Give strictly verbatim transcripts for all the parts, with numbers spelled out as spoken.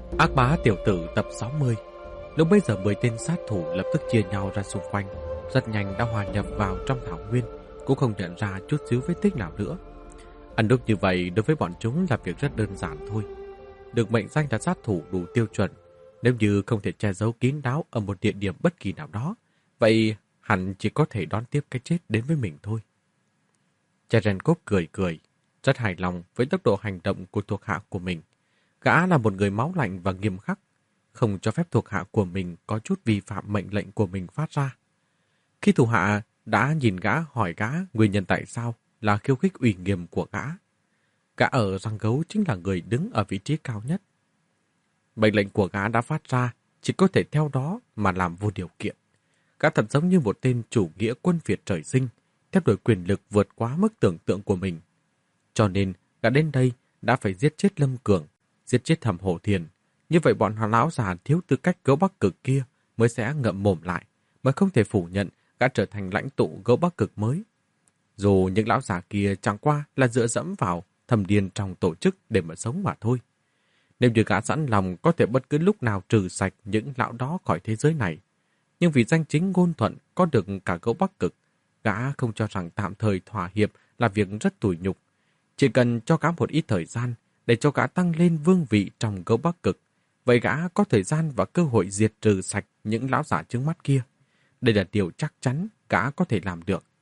Ác bá tiểu tử tập sáu mươi. Lúc bấy giờ mười tên sát thủ lập tức chia nhau ra xung quanh, rất nhanh đã hòa nhập vào trong thảo nguyên, cũng không nhận ra chút xíu vết tích nào nữa. Ăn đúc như vậy đối với bọn chúng là việc rất đơn giản thôi. Được mệnh danh là sát thủ đủ tiêu chuẩn, nếu như không thể che giấu kín đáo ở một địa điểm bất kỳ nào đó, vậy hẳn chỉ có thể đón tiếp cái chết đến với mình thôi. Cherenkov cười cười, rất hài lòng với tốc độ hành động của thuộc hạ của mình. Gã là một người máu lạnh và nghiêm khắc, không cho phép thuộc hạ của mình có chút vi phạm mệnh lệnh của mình phát ra. Khi thuộc hạ đã nhìn gã hỏi gã nguyên nhân tại sao là khiêu khích uy nghiêm của gã. Gã ở răng gấu chính là người đứng ở vị trí cao nhất. Mệnh lệnh của gã đã phát ra, chỉ có thể theo đó mà làm vô điều kiện. Gã thật giống như một tên chủ nghĩa quân Việt trời sinh, theo đuổi quyền lực vượt quá mức tưởng tượng của mình. Cho nên, gã đến đây đã phải giết chết Lâm Cường, giết chết Thẩm Hổ Thiền. Như vậy bọn họ lão già thiếu tư cách gấu Bắc Cực kia mới sẽ ngậm mồm lại, mới không thể phủ nhận gã trở thành lãnh tụ gấu Bắc Cực mới. Dù những lão già kia chẳng qua là dựa dẫm vào thâm điên trong tổ chức để mà sống mà thôi. Nếu như gã sẵn lòng có thể bất cứ lúc nào trừ sạch những lão đó khỏi thế giới này. Nhưng vì danh chính ngôn thuận có được cả gấu Bắc Cực, gã không cho rằng tạm thời thỏa hiệp là việc rất tủi nhục. Chỉ cần cho gã một ít thời gian để cho gã tăng lên vương vị trong gấu Bắc Cực, vậy gã có thời gian và cơ hội diệt trừ sạch những lão giả trước mắt kia. Đây là điều chắc chắn gã có thể làm được.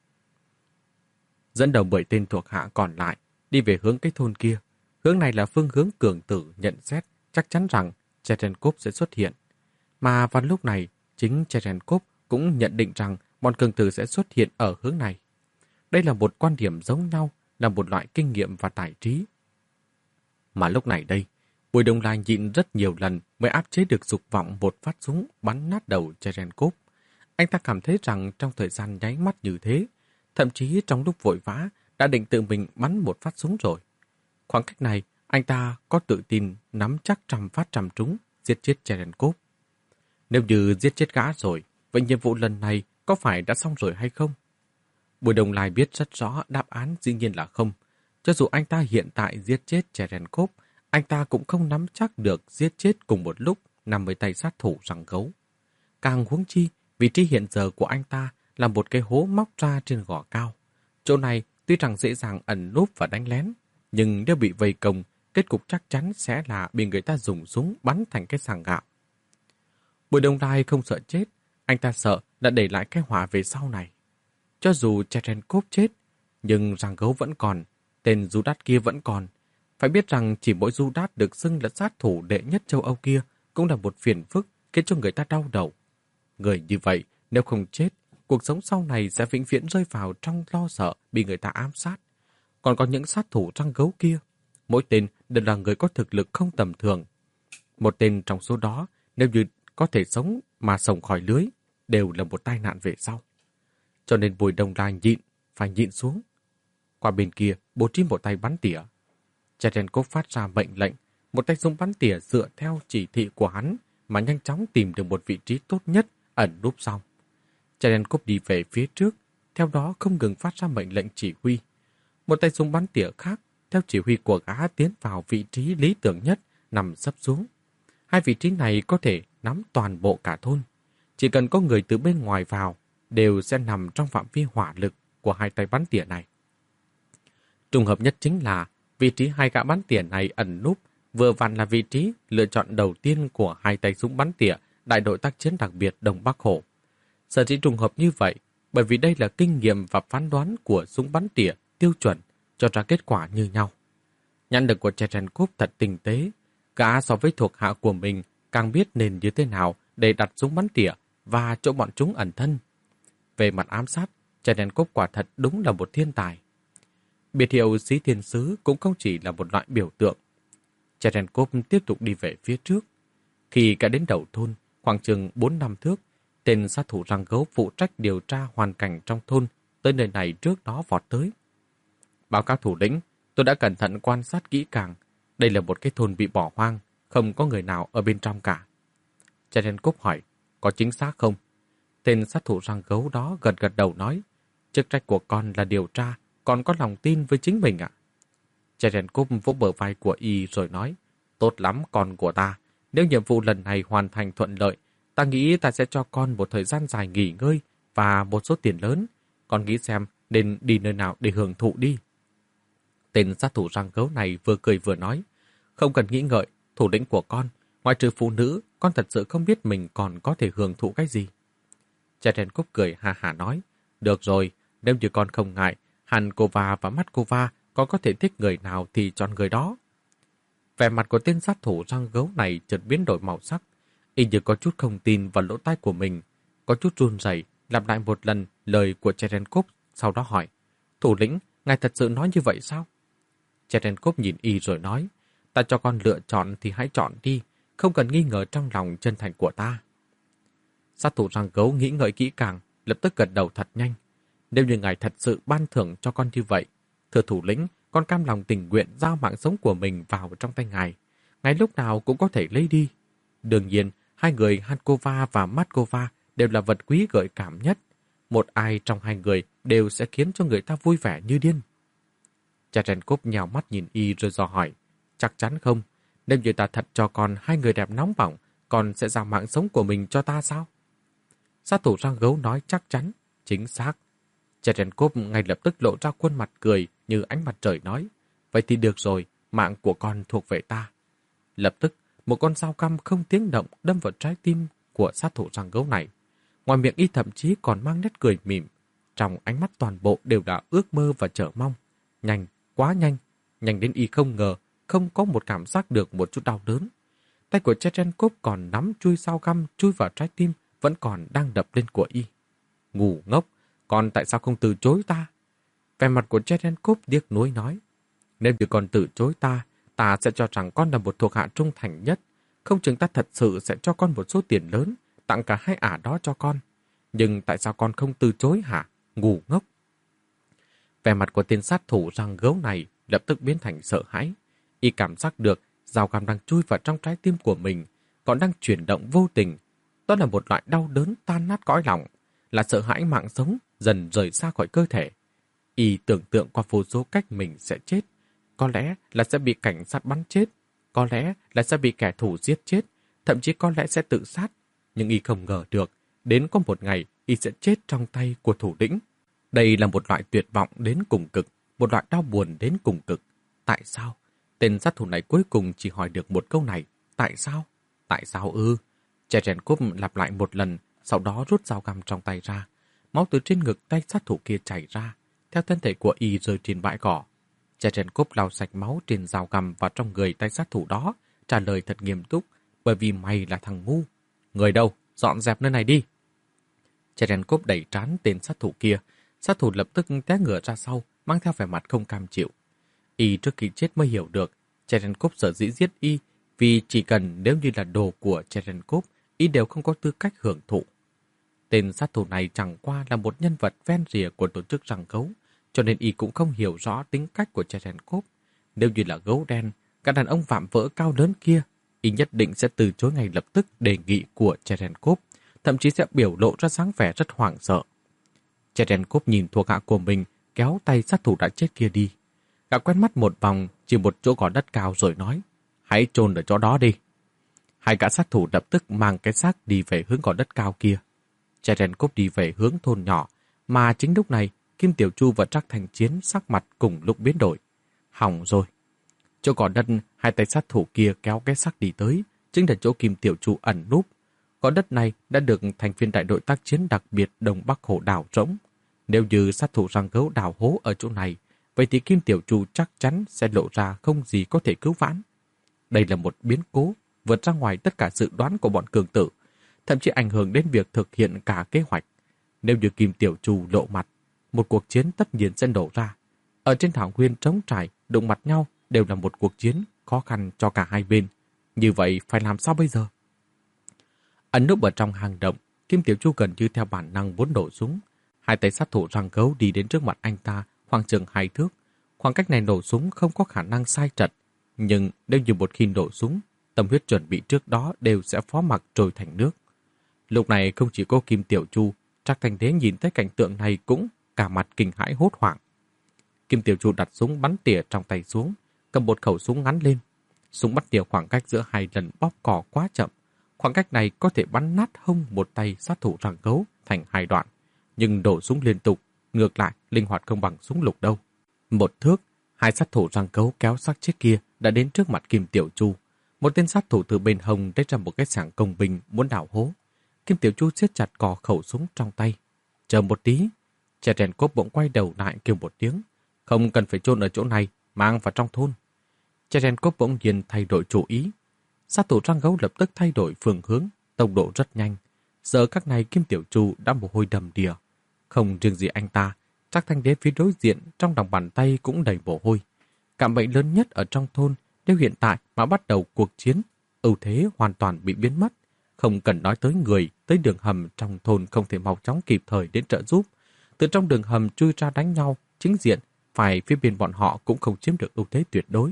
Dẫn đầu mười tên thuộc hạ còn lại đi về hướng cái thôn kia. Hướng này là phương hướng Cường Tử nhận xét chắc chắn rằng Cherenkov sẽ xuất hiện. Mà vào lúc này, chính Cherenkov cũng nhận định rằng bọn Cường Tử sẽ xuất hiện ở hướng này. Đây là một quan điểm giống nhau, là một loại kinh nghiệm và tài trí. Mà lúc này đây, Bùi Đông Lai nhịn rất nhiều lần mới áp chế được dục vọng một phát súng bắn nát đầu Cherenkov. Anh ta cảm thấy rằng trong thời gian nháy mắt như thế, thậm chí trong lúc vội vã đã định tự mình bắn một phát súng rồi. Khoảng cách này, anh ta có tự tin nắm chắc trăm phát trăm trúng, giết chết Cherenkov. Nếu như giết chết gã rồi, vậy nhiệm vụ lần này có phải đã xong rồi hay không? Bùi Đông Lai biết rất rõ đáp án dĩ nhiên là không. Cho dù anh ta hiện tại giết chết Cherenkov, anh ta cũng không nắm chắc được giết chết cùng một lúc năm mươi tay sát thủ răng gấu. Càng huống chi, vị trí hiện giờ của anh ta là một cái hố móc ra trên gò cao. Chỗ này tuy rằng dễ dàng ẩn núp và đánh lén, nhưng nếu bị vây công, kết cục chắc chắn sẽ là bị người ta dùng súng bắn thành cái sàng gạo. Bùi Đông Lai không sợ chết, anh ta sợ đã để lại cái họa về sau này. Cho dù Cherenkov chết, nhưng răng gấu vẫn còn, tên Judas kia vẫn còn. Phải biết rằng chỉ mỗi Judas được xưng là sát thủ đệ nhất châu Âu kia cũng là một phiền phức khiến cho người ta đau đầu. Người như vậy, nếu không chết, cuộc sống sau này sẽ vĩnh viễn rơi vào trong lo sợ bị người ta ám sát. Còn có những sát thủ răng gấu kia, mỗi tên đều là người có thực lực không tầm thường. Một tên trong số đó, nếu như có thể sống mà sống khỏi lưới, đều là một tai nạn về sau. Cho nên Bùi Đông Lai nhịn, phải nhịn xuống. Qua bên kia, bố trí một tay bắn tỉa. Cherenkov phát ra mệnh lệnh, một tay súng bắn tỉa dựa theo chỉ thị của hắn mà nhanh chóng tìm được một vị trí tốt nhất ẩn núp sau. Cherenkov đi về phía trước, theo đó không ngừng phát ra mệnh lệnh chỉ huy. Một tay súng bắn tỉa khác, theo chỉ huy của gã tiến vào vị trí lý tưởng nhất, nằm sấp xuống. Hai vị trí này có thể nắm toàn bộ cả thôn. Chỉ cần có người từ bên ngoài vào, đều sẽ nằm trong phạm vi hỏa lực của hai tay bắn tỉa này. Trùng hợp nhất chính là vị trí hai gã bắn tỉa này ẩn núp vừa vặn là vị trí lựa chọn đầu tiên của hai tay súng bắn tỉa đại đội tác chiến đặc biệt Đông Bắc Hổ. Sở dĩ trùng hợp như vậy, bởi vì đây là kinh nghiệm và phán đoán của súng bắn tỉa tiêu chuẩn cho ra kết quả như nhau. Nhãn lực của Cherenkov thật tinh tế, gã so với thuộc hạ của mình càng biết nên như thế nào để đặt súng bắn tỉa và chỗ bọn chúng ẩn thân. Về mặt ám sát, Cherenkov quả thật đúng là một thiên tài. Biệt hiệu Xí Thiên Sứ cũng không chỉ là một loại biểu tượng. Cherenkov tiếp tục đi về phía trước. Khi cả đến đầu thôn, khoảng chừng bốn năm thước, tên sát thủ răng gấu phụ trách điều tra hoàn cảnh trong thôn tới nơi này trước đó vọt tới. Báo cáo thủ lĩnh, tôi đã cẩn thận quan sát kỹ càng. Đây là một cái thôn bị bỏ hoang, không có người nào ở bên trong cả. Cherenkov hỏi, có chính xác không? Tên sát thủ răng gấu đó gật gật đầu nói, chức trách của con là điều tra, con có lòng tin với chính mình ạ. Cherenkov vỗ bờ vai của y rồi nói, tốt lắm con của ta, Nếu nhiệm vụ lần này hoàn thành thuận lợi, ta nghĩ ta sẽ cho con một thời gian dài nghỉ ngơi và một số tiền lớn. Con nghĩ xem nên đi nơi nào để hưởng thụ đi. Tên sát thủ răng gấu này vừa cười vừa nói. Không cần nghĩ ngợi, thủ lĩnh của con, ngoài trừ phụ nữ, con thật sự không biết mình còn có thể hưởng thụ cái gì. Cherenkov cười ha hả nói. Được rồi, nếu như con không ngại, Hankova và Matkova con có thể thích người nào thì chọn người đó. Vẻ mặt của tên sát thủ răng gấu này chợt biến đổi màu sắc. Y như có chút không tin vào lỗ tai của mình, có chút run rẩy lặp lại một lần lời của Cherenkov, sau đó hỏi, thủ lĩnh, ngài thật sự nói như vậy sao? Cherenkov nhìn y rồi nói, ta cho con lựa chọn thì hãy chọn đi, không cần nghi ngờ trong lòng chân thành của ta. Sát thủ răng gấu nghĩ ngợi kỹ càng, lập tức gật đầu thật nhanh. Nếu như ngài thật sự ban thưởng cho con như vậy, thưa thủ lĩnh, con cam lòng tình nguyện giao mạng sống của mình vào trong tay ngài. Ngài lúc nào cũng có thể lấy đi. Đương nhiên, hai người Hankova và Matkova đều là vật quý gợi cảm nhất. Một ai trong hai người đều sẽ khiến cho người ta vui vẻ như điên. Cherenkov nhào mắt nhìn y rồi dò hỏi, chắc chắn không? Nếu như ta thật cho con hai người đẹp nóng bỏng, con sẽ giao mạng sống của mình cho ta sao? Sát thủ răng gấu nói chắc chắn, chính xác. Cherenkov ngay lập tức lộ ra khuôn mặt cười như ánh mặt trời nói, vậy thì được rồi, mạng của con thuộc về ta. Lập tức, một con dao găm không tiếng động đâm vào trái tim của sát thủ răng gấu này. Ngoài miệng y thậm chí còn mang nét cười mỉm, trong ánh mắt toàn bộ đều là ước mơ và chờ mong. Nhanh, quá nhanh, nhanh đến y không ngờ, không có một cảm giác được một chút đau đớn. Tay của Cherenkov còn nắm chui dao găm chui vào trái tim, vẫn còn đang đập lên của y. Ngu ngốc, con tại sao không từ chối ta? Vẻ mặt của Cherenkov điếc nuối nói, nếu như con từ chối ta, ta sẽ cho rằng con là một thuộc hạ trung thành nhất. Không chừng ta thật sự sẽ cho con một số tiền lớn, tặng cả hai ả đó cho con. Nhưng tại sao con không từ chối hả? Ngu ngốc. Vẻ mặt của tên sát thủ răng gấu này lập tức biến thành sợ hãi. Y cảm giác được dao găm đang chui vào trong trái tim của mình, còn đang chuyển động vô tình. Đó là một loại đau đớn tan nát cõi lòng, là sợ hãi mạng sống dần rời xa khỏi cơ thể. Y tưởng tượng qua vô số cách mình sẽ chết. Có lẽ là sẽ bị cảnh sát bắn chết, có lẽ là sẽ bị kẻ thù giết chết, thậm chí có lẽ sẽ tự sát. Nhưng y không ngờ được, đến có một ngày y sẽ chết trong tay của thủ lĩnh. Đây là một loại tuyệt vọng đến cùng cực, một loại đau buồn đến cùng cực. Tại sao? Tên sát thủ này cuối cùng chỉ hỏi được một câu này. Tại sao? Tại sao ư? Cherenkov lặp lại một lần, sau đó rút dao găm trong tay ra. Máu từ trên ngực tay sát thủ kia chảy ra, theo thân thể của y rơi trên bãi cỏ. Cherenkov lau sạch máu trên dao găm vào trong người tay sát thủ đó, trả lời thật nghiêm túc, bởi vì mày là thằng ngu. Người đâu? Dọn dẹp nơi này đi. Cherenkov đẩy trán tên sát thủ kia. Sát thủ lập tức té ngửa ra sau, mang theo vẻ mặt không cam chịu. Y trước khi chết mới hiểu được, Cherenkov sở dĩ giết y, vì chỉ cần nếu như là đồ của Cherenkov, y đều không có tư cách hưởng thụ. Tên sát thủ này chẳng qua là một nhân vật ven rìa của tổ chức răng gấu, cho nên y cũng không hiểu rõ tính cách của Cherenkov. Nếu như là gấu đen, các đàn ông vạm vỡ cao lớn kia, y nhất định sẽ từ chối ngay lập tức đề nghị của Cherenkov, thậm chí sẽ biểu lộ ra dáng vẻ rất hoảng sợ. Cherenkov nhìn thuộc hạ của mình kéo tay sát thủ đã chết kia đi. Gã quét mắt một vòng, chỉ một chỗ gò đất cao rồi nói, hãy chôn ở chỗ đó đi. Hai gã sát thủ lập tức mang cái xác đi về hướng gò đất cao kia. Cherenkov đi về hướng thôn nhỏ, mà chính lúc này, Kim Tiểu Chu và Trác Thành Chiến sắc mặt cùng lúc biến đổi. Hỏng rồi. Chỗ gò đất, hai tay sát thủ kia kéo cái xác đi tới, chính là chỗ Kim Tiểu Chu ẩn núp. Gò đất này đã được thành viên đại đội tác chiến đặc biệt Đông Bắc Hổ đào rỗng. Nếu như sát thủ răng gấu đào hố ở chỗ này, vậy thì Kim Tiểu Chu chắc chắn sẽ lộ ra không gì có thể cứu vãn. Đây là một biến cố vượt ra ngoài tất cả dự đoán của bọn cường tử, thậm chí ảnh hưởng đến việc thực hiện cả kế hoạch. Nếu như Kim Tiểu Chu lộ mặt, một cuộc chiến tất nhiên sẽ nổ ra. Ở trên thảo nguyên trống trải, đụng mặt nhau đều là một cuộc chiến khó khăn cho cả hai bên. Như vậy phải làm sao bây giờ? Ẩn núp ở trong hang động, Kim Tiểu Chu gần như theo bản năng muốn nổ súng. Hai tay sát thủ răng gấu đi đến trước mặt anh ta, khoảng chừng hai thước. Khoảng cách này nổ súng không có khả năng sai trật, nhưng nếu như một khi nổ súng, tâm huyết chuẩn bị trước đó đều sẽ phó mặc trôi thành nước. Lúc này không chỉ có Kim Tiểu Chu, Trác Thành Đế nhìn thấy cảnh tượng này cũng cả mặt kinh hãi hốt hoảng. Kim Tiểu Chu đặt súng bắn tỉa trong tay xuống, cầm một khẩu súng ngắn lên. Súng bắn tỉa khoảng cách giữa hai lần bóp cò quá chậm. Khoảng cách này có thể bắn nát hông một tay sát thủ răng gấu thành hai đoạn. Nhưng đổ súng liên tục, ngược lại, linh hoạt không bằng súng lục đâu. Một thước, hai sát thủ răng gấu kéo xác chết kia đã đến trước mặt Kim Tiểu Chu. Một tên sát thủ từ bên hông lấy ra một cái sảng công binh muốn đào hố. Kim Tiểu Chu siết chặt cò khẩu súng trong tay. Chờ một tí, Cherenkov bỗng quay đầu lại kêu một tiếng. Không cần phải chôn ở chỗ này, mang vào trong thôn. Cherenkov bỗng nhiên thay đổi chủ ý. Sát thủ răng gấu lập tức thay đổi phương hướng, tốc độ rất nhanh. Giờ các này Kim Tiểu Chu đã mồ hôi đầm đìa. Không riêng gì anh ta, Trác Thanh Đế phía đối diện trong lòng bàn tay cũng đầy mồ hôi. Cảm bệnh lớn nhất ở trong thôn nếu hiện tại mà bắt đầu cuộc chiến, ưu thế hoàn toàn bị biến mất. Không cần nói tới người, tới đường hầm trong thôn không thể mau chóng kịp thời đến trợ giúp. Từ trong đường hầm chui ra đánh nhau, chính diện, phải phía bên bọn họ cũng không chiếm được ưu thế tuyệt đối.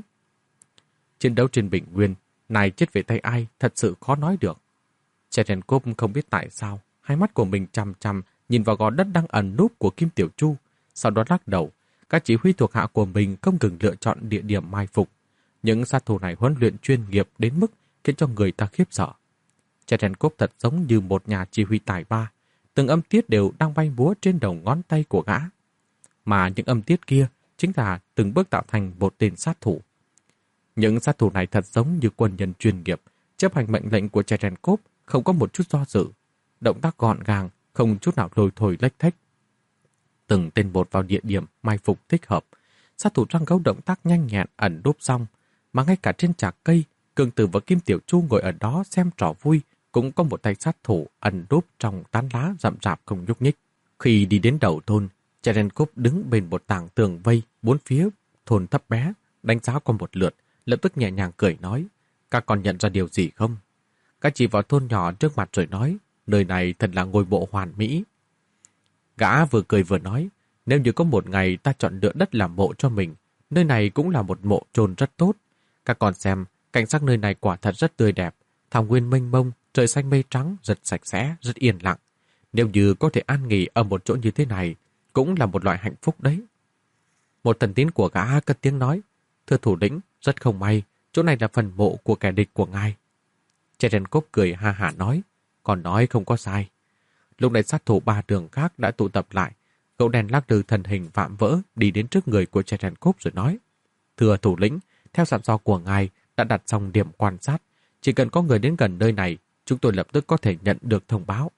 Chiến đấu trên bình nguyên, này chết về tay ai thật sự khó nói được. Cherenkov không biết tại sao, hai mắt của mình chằm chằm nhìn vào gò đất đang ẩn núp của Kim Tiểu Chu, sau đó lắc đầu. Các chỉ huy thuộc hạ của mình không ngừng lựa chọn địa điểm mai phục. Những sát thủ này huấn luyện chuyên nghiệp đến mức khiến cho người ta khiếp sợ. Cherenkov thật giống như một nhà chỉ huy tài ba, từng âm tiết đều đang bay múa trên đầu ngón tay của gã. Mà những âm tiết kia chính là từng bước tạo thành một tên sát thủ. Những sát thủ này thật giống như quân nhân chuyên nghiệp, chấp hành mệnh lệnh của Cherenkov không có một chút do dự. Động tác gọn gàng, không chút nào lôi thôi lách thách. Từng tên một vào địa điểm mai phục thích hợp. Sát thủ răng gấu động tác nhanh nhẹn ẩn núp xong, mà ngay cả trên chạc cây, Cường Tử và Kim Tiểu Chu ngồi ở đó xem trò vui, cũng có một tay sát thủ ẩn núp trong tán lá rậm rạp không nhúc nhích. Khi đi đến đầu thôn, Cherenkov đứng bên một tảng tường vây bốn phía thôn thấp bé, đánh giá qua một lượt, lập tức nhẹ nhàng cười nói, các con nhận ra điều gì không? Các chỉ vào thôn nhỏ trước mặt rồi nói, nơi này thật là ngôi mộ hoàn mỹ. Gã vừa cười vừa nói, nếu như có một ngày ta chọn lựa đất làm mộ cho mình, nơi này cũng là một mộ chôn rất tốt. Các con xem, cảnh sắc nơi này quả thật rất tươi đẹp, thảo nguyên mênh mông, trời xanh mây trắng, rất sạch sẽ, rất yên lặng. Nếu như có thể an nghỉ ở một chỗ như thế này, cũng là một loại hạnh phúc đấy. Một thần tín của gã cất tiếng nói, thưa thủ lĩnh, rất không may, chỗ này là phần mộ của kẻ địch của ngài. Cherenkov cười ha hả nói, còn nói không có sai. Lúc này sát thủ ba đường khác đã tụ tập lại, gấu đen lắc lư thần hình vạm vỡ đi đến trước người của Cherenkov rồi nói, thưa thủ lĩnh, theo dặn dò của ngài đã đặt xong điểm quan sát, chỉ cần có người đến gần nơi này, chúng tôi lập tức có thể nhận được thông báo.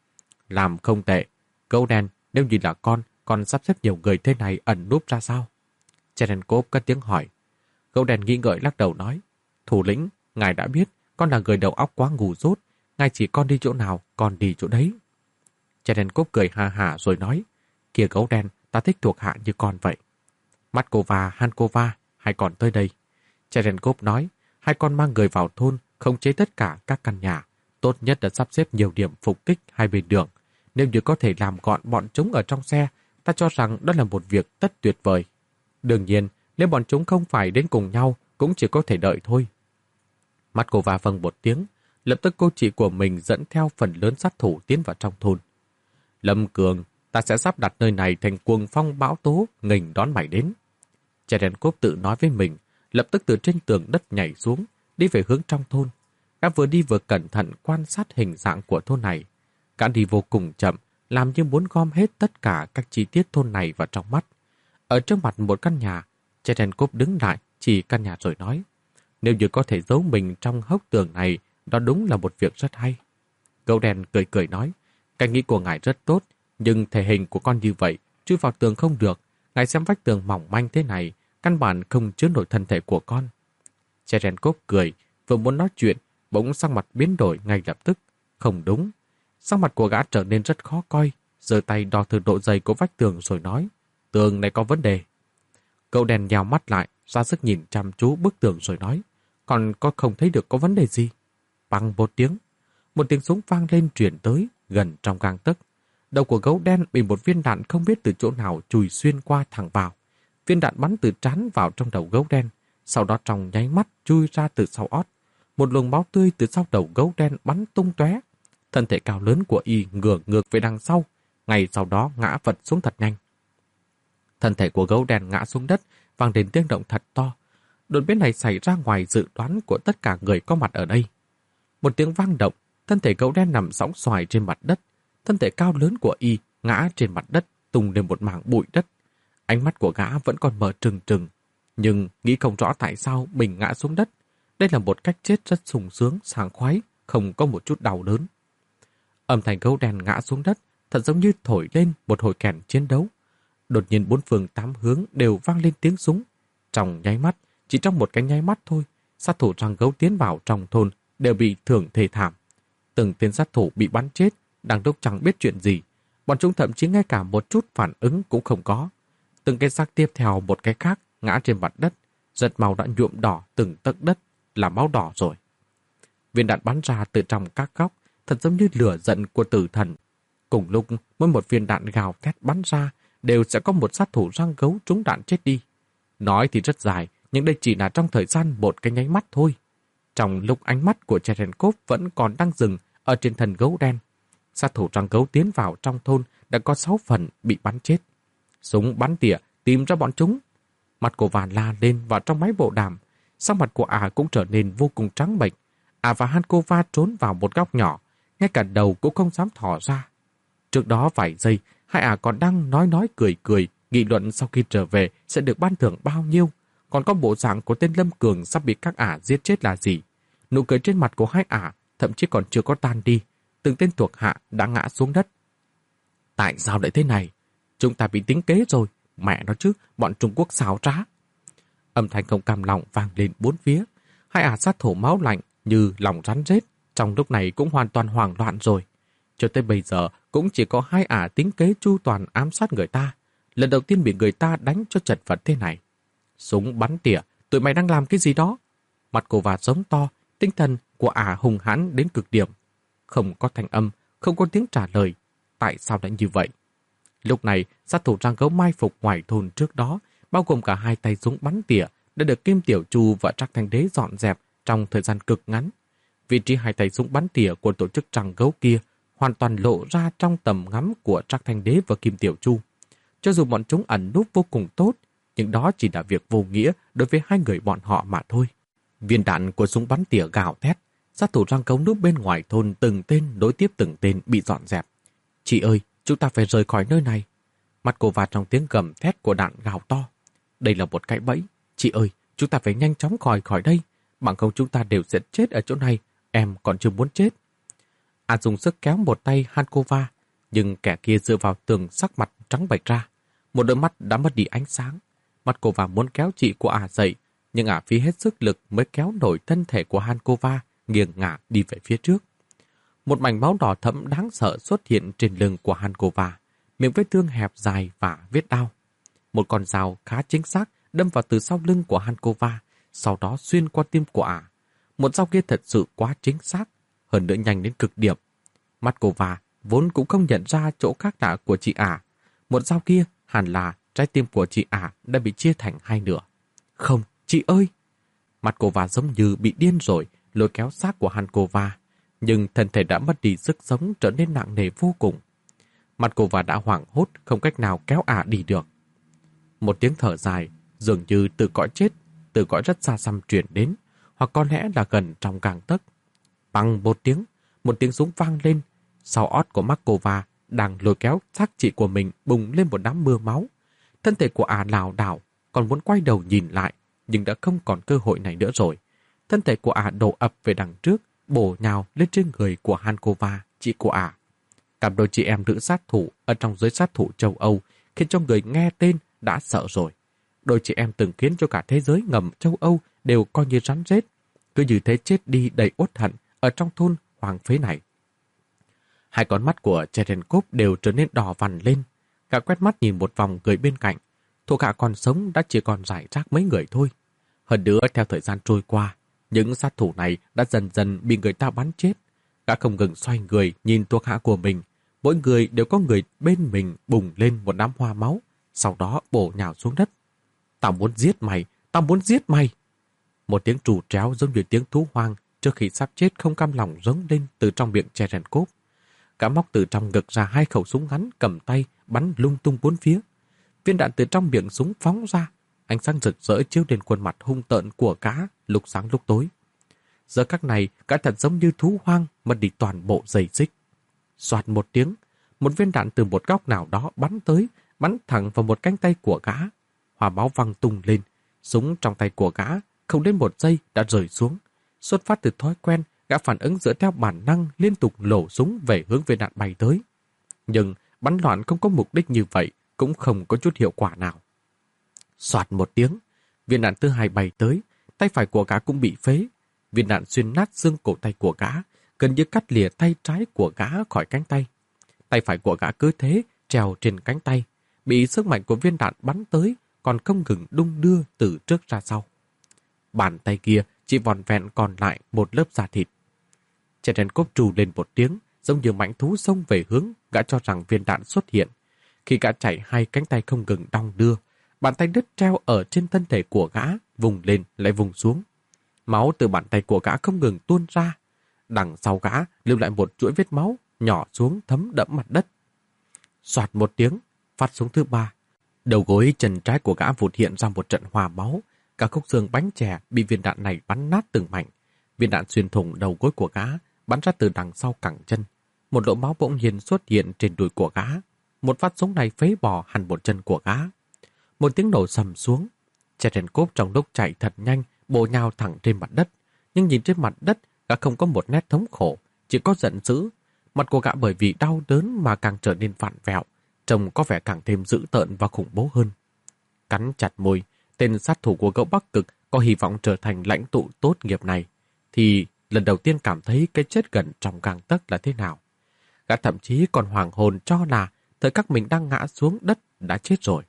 Làm không tệ, gấu đen, nếu như là con, còn sắp xếp nhiều người thế này ẩn núp ra sao? Cherenkov cất tiếng hỏi. Gấu đen nghĩ ngợi lắc đầu nói, thủ lĩnh, ngài đã biết, con là người đầu óc quá ngu dốt, ngài chỉ con đi chỗ nào, con đi chỗ đấy. Cherenkov cười ha hả rồi nói, kìa gấu đen, ta thích thuộc hạ như con vậy. Matkova, Hankova, hai con tới đây. Cherenkov nói, hai con mang người vào thôn, khống chế tất cả các căn nhà. Tốt nhất là sắp xếp nhiều điểm phục kích hai bên đường. Nếu như có thể làm gọn bọn chúng ở trong xe, ta cho rằng đó là một việc tất tuyệt vời. Đương nhiên, nếu bọn chúng không phải đến cùng nhau, cũng chỉ có thể đợi thôi. Matkova vâng một tiếng, lập tức cô chị của mình dẫn theo phần lớn sát thủ tiến vào trong thôn. Lâm Cường, ta sẽ sắp đặt nơi này thành cuồng phong bão tố, nghênh đón mày đến. Cherenkov tự nói với mình, lập tức từ trên tường đất nhảy xuống, đi về hướng trong thôn. Gã vừa đi vừa cẩn thận quan sát hình dạng của thôn này. Gã đi vô cùng chậm, làm như muốn gom hết tất cả các chi tiết thôn này vào trong mắt. Ở trước mặt một căn nhà, Cherenkov đứng lại, chỉ căn nhà rồi nói, nếu như có thể giấu mình trong hốc tường này, đó đúng là một việc rất hay. Gấu đen cười cười nói, cái nghĩ của ngài rất tốt, nhưng thể hình của con như vậy, chui vào tường không được. Ngài xem vách tường mỏng manh thế này, căn bản không chứa nổi thân thể của con. Cherenkov cười, vừa muốn nói chuyện, bỗng sắc mặt biến đổi ngay lập tức. Không đúng. Sắc mặt của gã trở nên rất khó coi, giơ tay đo thử độ dày của vách tường rồi nói, tường này có vấn đề. Cậu đèn nhào mắt lại, ra sức nhìn chăm chú bức tường rồi nói, còn có không thấy được có vấn đề gì. Bằng một tiếng, một tiếng súng vang lên truyền tới, gần trong gang tấc. Đầu của gấu đen bị một viên đạn không biết từ chỗ nào chùi xuyên qua thẳng vào. Viên đạn bắn từ trán vào trong đầu gấu đen, sau đó trong nháy mắt chui ra từ sau ót. Một luồng máu tươi từ sau đầu gấu đen bắn tung tóe. Thân thể cao lớn của y ngửa ngược về đằng sau, ngay sau đó ngã vật xuống thật nhanh. Thân thể của gấu đen ngã xuống đất, vang đến tiếng động thật to. Đột biến này xảy ra ngoài dự đoán của tất cả người có mặt ở đây. Một tiếng vang động, thân thể gấu đen nằm sõng xoài trên mặt đất. Thân thể cao lớn của y ngã trên mặt đất, tung lên một mảng bụi đất. Ánh mắt của gã vẫn còn mở trừng trừng, nhưng nghĩ không rõ tại sao mình ngã xuống đất. Đây là một cách chết rất sung sướng, sảng khoái, không có một chút đau đớn. Âm thanh gấu đen ngã xuống đất, thật giống như thổi lên một hồi kèn chiến đấu. Đột nhiên bốn phương tám hướng đều vang lên tiếng súng. Trong nháy mắt, chỉ trong một cái nháy mắt thôi, sát thủ răng gấu tiến vào trong thôn đều bị thương thê thảm. Từng tên sát thủ bị bắn chết, đang lúc chẳng biết chuyện gì. Bọn chúng thậm chí ngay cả một chút phản ứng cũng không có. Từng cái xác tiếp theo một cái khác ngã trên mặt đất, giật màu đã nhuộm đỏ từng tấc đất, là máu đỏ rồi. Viên đạn bắn ra từ trong các góc, thật giống như lửa giận của tử thần. Cùng lúc, mỗi một viên đạn gào thét bắn ra, đều sẽ có một sát thủ răng gấu trúng đạn chết đi. Nói thì rất dài, nhưng đây chỉ là trong thời gian một cái nháy mắt thôi. Trong lúc ánh mắt của Cherenkov vẫn còn đang dừng ở trên thân gấu đen, sát thủ răng gấu tiến vào trong thôn đã có sáu phần bị bắn chết. Súng bắn tỉa tìm ra bọn chúng. Mặt của Vàn la lên vào trong máy bộ đàm, sắc mặt của ả cũng trở nên vô cùng trắng bệch. Ả và Hankova trốn vào một góc nhỏ, ngay cả đầu cũng không dám thò ra. Trước đó vài giây, hai ả còn đang nói nói cười cười, nghị luận sau khi trở về sẽ được ban thưởng bao nhiêu, còn có bộ dạng của tên Lâm Cường sắp bị các ả giết chết là gì. Nụ cười trên mặt của hai ả thậm chí còn chưa có tan đi, từng tên thuộc hạ đã ngã xuống đất. Tại sao lại thế này? Chúng ta bị tính kế rồi, mẹ nó chứ, bọn Trung Quốc xảo trá. Âm thanh không cam lòng vang lên bốn phía, hai ả sát thủ máu lạnh như lòng rắn rết, trong lúc này cũng hoàn toàn hoảng loạn rồi. Cho tới bây giờ cũng chỉ có hai ả tính kế chu toàn ám sát người ta. Lần đầu tiên bị người ta đánh cho chật vật thế này. Súng bắn tỉa, tụi mày đang làm cái gì đó? Mặt cô và giống to, tinh thần của ả hùng hãn đến cực điểm. Không có thanh âm, không có tiếng trả lời. Tại sao lại như vậy? Lúc này, sát thủ răng gấu mai phục ngoài thôn trước đó, bao gồm cả hai tay súng bắn tỉa, đã được Kim Tiểu Chu và Trác Thanh Đế dọn dẹp trong thời gian cực ngắn. Vị trí hai tay súng bắn tỉa của tổ chức răng gấu kia hoàn toàn lộ ra trong tầm ngắm của Trác Thanh Đế và Kim Tiểu Chu. Cho dù bọn chúng ẩn núp vô cùng tốt, nhưng đó chỉ là việc vô nghĩa đối với hai người bọn họ mà thôi. Viên đạn của súng bắn tỉa gào thét, sát thủ răng gấu núp bên ngoài thôn từng tên nối tiếp từng tên bị dọn dẹp. Chị ơi, chúng ta phải rời khỏi nơi này. Mặt cô vạt trong tiếng gầm thét của đạn gào to. Đây là một cái bẫy. Chị ơi, chúng ta phải nhanh chóng khỏi khỏi đây. Bằng không chúng ta đều sẽ chết ở chỗ này. Em còn chưa muốn chết. An dùng sức kéo một tay Hankova, nhưng kẻ kia dựa vào tường sắc mặt trắng bệch ra. Một đôi mắt đã mất đi ánh sáng. Mặt cô và muốn kéo chị của ả dậy, nhưng ả phí hết sức lực mới kéo nổi thân thể của Hankova nghiêng ngả đi về phía trước. Một mảnh máu đỏ thẫm đáng sợ xuất hiện trên lưng của Hankova, miệng vết thương hẹp dài và vết đau. Một con dao khá chính xác đâm vào từ sau lưng của Hankova, sau đó xuyên qua tim của ả. Một dao kia thật sự quá chính xác, hơn nữa nhanh đến cực điểm. Matkova vốn cũng không nhận ra chỗ khác lạ của chị ả. Một dao kia hẳn là trái tim của chị ả đã bị chia thành hai nửa. Không, chị ơi! Matkova giống như bị điên rồi, lôi kéo xác của Hankova, nhưng thân thể đã mất đi sức sống, trở nên nặng nề vô cùng. Matkova đã hoảng hốt, không cách nào kéo ả đi được. Một tiếng thở dài, dường như từ cõi chết, từ cõi rất xa xăm truyền đến, hoặc có lẽ là gần trong gang tấc. Bằng một tiếng, một tiếng súng vang lên, sau ót của Matkova đang lôi kéo xác chị của mình bùng lên một đám mưa máu. Thân thể của ả lảo đảo, còn muốn quay đầu nhìn lại, nhưng đã không còn cơ hội này nữa rồi. Thân thể của ả đổ ập về đằng trước, bổ nhào lên trên người của Hankova, chị của ả. Cặp đôi chị em nữ sát thủ ở trong giới sát thủ châu Âu khiến cho người nghe tên đã sợ rồi. Đôi chị em từng khiến cho cả thế giới ngầm châu Âu đều coi như rắn rết, cứ như thế chết đi đầy uất hận ở trong thôn hoang phế này. Hai con mắt của Cherenkov đều trở nên đỏ vằn lên. Gã quét mắt nhìn một vòng người bên cạnh. Thuộc hạ còn sống đã chỉ còn rải rác mấy người thôi. Hơn nữa theo thời gian trôi qua, những sát thủ này đã dần dần bị người ta bắn chết. Gã không ngừng xoay người nhìn thuộc hạ của mình. Mỗi người đều có người bên mình bùng lên một đám hoa máu, sau đó bổ nhào xuống đất. Tao muốn giết mày, tao muốn giết mày. Một tiếng trù tréo giống như tiếng thú hoang trước khi sắp chết không cam lòng rống lên từ trong miệng Cherenkov. Gã móc từ trong ngực ra hai khẩu súng ngắn cầm tay bắn lung tung bốn phía. Viên đạn từ trong miệng súng phóng ra, ánh sáng rực rỡ chiếu lên khuôn mặt hung tợn của gã lúc sáng lúc tối. Giờ các này, gã thật giống như thú hoang mất đi toàn bộ dây xích. Soạt một tiếng, một viên đạn từ một góc nào đó bắn tới, bắn thẳng vào một cánh tay của gã. Hỏa máu văng tung lên, súng trong tay của gã không đến một giây đã rơi xuống. Xuất phát từ thói quen, gã phản ứng dựa theo bản năng liên tục nổ súng về hướng viên đạn bay tới. Nhưng bắn loạn không có mục đích như vậy cũng không có chút hiệu quả nào. Soạt một tiếng, viên đạn thứ hai bay tới, tay phải của gã cũng bị phế. Viên đạn xuyên nát xương cổ tay của gã, gần như cắt lìa tay trái của gã khỏi cánh tay. Tay phải của gã cứ thế treo trên cánh tay, bị sức mạnh của viên đạn bắn tới, còn không ngừng đung đưa từ trước ra sau. Bàn tay kia chỉ vòn vẹn còn lại một lớp da thịt. Cherenkov trù lên một tiếng, giống như mãnh thú xông về hướng gã cho rằng viên đạn xuất hiện. Khi gã chạy, hai cánh tay không ngừng đong đưa, bàn tay đứt treo ở trên thân thể của gã, vùng lên lại vùng xuống. Máu từ bàn tay của gã không ngừng tuôn ra. Đằng sau gã lưu lại một chuỗi vết máu nhỏ xuống thấm đẫm mặt đất. Soạt một tiếng, phát súng thứ ba. Đầu gối chân trái của gã vụt hiện ra một trận hòa máu. Cả khúc xương bánh chè bị viên đạn này bắn nát từng mảnh. Viên đạn xuyên thủng đầu gối của gã, bắn ra từ đằng sau cẳng chân. Một lỗ máu bỗng nhiên xuất hiện trên đùi của gã. Một phát súng này phế bỏ hẳn một chân của gã. Một tiếng nổ sầm xuống. Cherenkov trong lúc chạy thật nhanh, bổ nhào thẳng trên mặt đất. Nhưng nhìn trên mặt đất, gã không có một nét thống khổ, chỉ có giận dữ. Mặt của gã bởi vì đau đớn mà càng trở nên vặn vẹo, trông có vẻ càng thêm dữ tợn và khủng bố hơn. Cắn chặt môi, tên sát thủ của gấu Bắc Cực có hy vọng trở thành lãnh tụ tốt nghiệp này, thì lần đầu tiên cảm thấy cái chết gần trong gang tấc là thế nào. Gã thậm chí còn hoàng hồn cho là thời khắc mình đang ngã xuống đất đã chết rồi.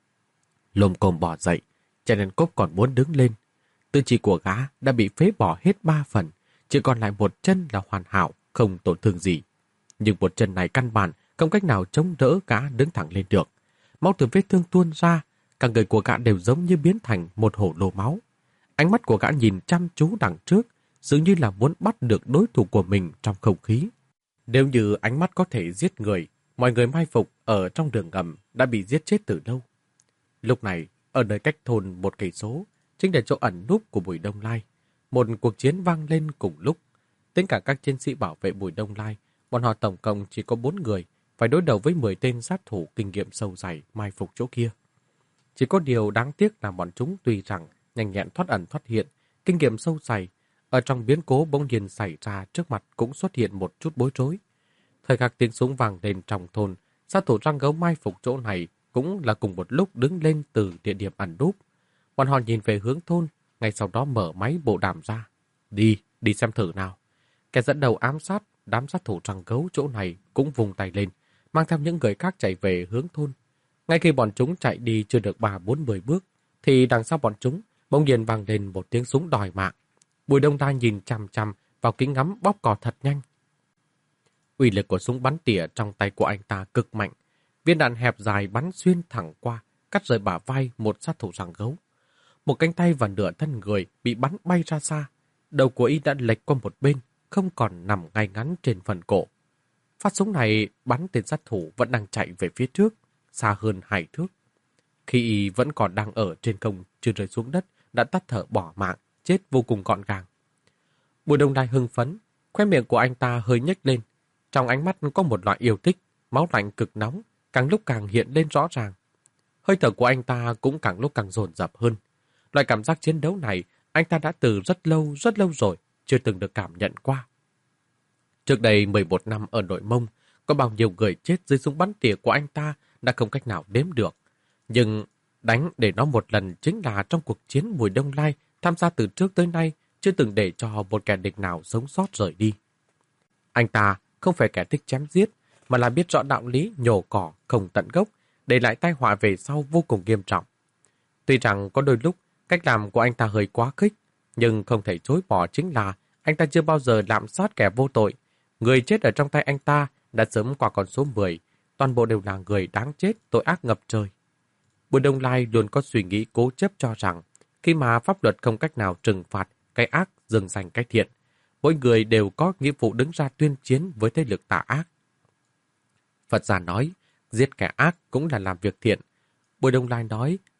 Lồm cồm bò dậy, Cherenkov còn muốn đứng lên. Tư chi của gã đã bị phế bỏ hết ba phần, chỉ còn lại một chân là hoàn hảo, không tổn thương gì. Nhưng một chân này căn bản không cách nào chống đỡ gã đứng thẳng lên được. Máu từ vết thương tuôn ra, cả người của gã đều giống như biến thành một hổ lô máu. Ánh mắt của gã nhìn chăm chú đằng trước, dường như là muốn bắt được đối thủ của mình trong không khí. Nếu như ánh mắt có thể giết người, mọi người mai phục ở trong đường ngầm đã bị giết chết từ lâu. Lúc này, ở nơi cách thôn một cây số, chính là chỗ ẩn núp của Bùi Đông Lai. Một cuộc chiến vang lên cùng lúc. Tính cả các chiến sĩ bảo vệ Bùi Đông Lai, bọn họ tổng cộng chỉ có bốn người, phải đối đầu với mười tên sát thủ kinh nghiệm sâu dày mai phục chỗ kia. Chỉ có điều đáng tiếc là bọn chúng tuy rằng nhanh nhẹn thoát ẩn thoát hiện, kinh nghiệm sâu dày, ở trong biến cố bỗng nhiên xảy ra trước mặt cũng xuất hiện một chút bối rối. Thời khắc tiếng súng vang lên trong thôn, sát thủ răng gấu mai phục chỗ này cũng là cùng một lúc đứng lên từ địa điểm ẩn núp. Bọn họ nhìn về hướng thôn, ngay sau đó mở máy bộ đàm ra. Đi, đi xem thử nào. Kẻ dẫn đầu ám sát, đám sát thủ răng gấu chỗ này cũng vùng tay lên, mang theo những người khác chạy về hướng thôn. Ngay khi bọn chúng chạy đi chưa được ba bốn mười bước, thì đằng sau bọn chúng bỗng nhiên vang lên một tiếng súng đòi mạng. Bùi Đông Lai nhìn chằm chằm vào kính ngắm bóp cò thật nhanh. Uy lực của súng bắn tỉa trong tay của anh ta cực mạnh. Viên đạn hẹp dài bắn xuyên thẳng qua, cắt rời bả vai một sát thủ răng gấu. Một cánh tay và nửa thân người bị bắn bay ra xa. Đầu của y đã lệch qua một bên, không còn nằm ngay ngắn trên phần cổ. Phát súng này bắn tên sát thủ vẫn đang chạy về phía trước, xa hơn hai thước. Khi y vẫn còn đang ở trên không chưa rơi xuống đất, đã tắt thở bỏ mạng, chết vô cùng gọn gàng. Bùi Đông Lai hưng phấn, khóe miệng của anh ta hơi nhếch lên. Trong ánh mắt có một loại yêu thích, máu lạnh cực nóng, càng lúc càng hiện lên rõ ràng. Hơi thở của anh ta cũng càng lúc càng dồn dập hơn. Loại cảm giác chiến đấu này, anh ta đã từ rất lâu, rất lâu rồi, chưa từng được cảm nhận qua. Trước đây mười một năm ở Nội Mông, có bao nhiêu người chết dưới súng bắn tỉa của anh ta đã không cách nào đếm được. Nhưng đánh để nó một lần chính là trong cuộc chiến Bùi Đông Lai tham gia từ trước tới nay, chưa từng để cho một kẻ địch nào sống sót rời đi. Anh ta không phải kẻ thích chém giết, mà là biết rõ đạo lý nhổ cỏ không tận gốc, để lại tai họa về sau vô cùng nghiêm trọng. Tuy rằng có đôi lúc cách làm của anh ta hơi quá khích, nhưng không thể chối bỏ chính là anh ta chưa bao giờ lạm sát kẻ vô tội. Người chết ở trong tay anh ta đã sớm qua con số mười, toàn bộ đều là người đáng chết, tội ác ngập trời. Bùi Đông Lai luôn có suy nghĩ cố chấp cho rằng khi mà pháp luật không cách nào trừng phạt cái ác dừng dành cái thiện, mỗi người đều có nghĩa vụ đứng ra tuyên chiến với thế lực tà ác. Phật gia nói, giết kẻ ác cũng là làm việc thiện. Bùi Đông Lai nói,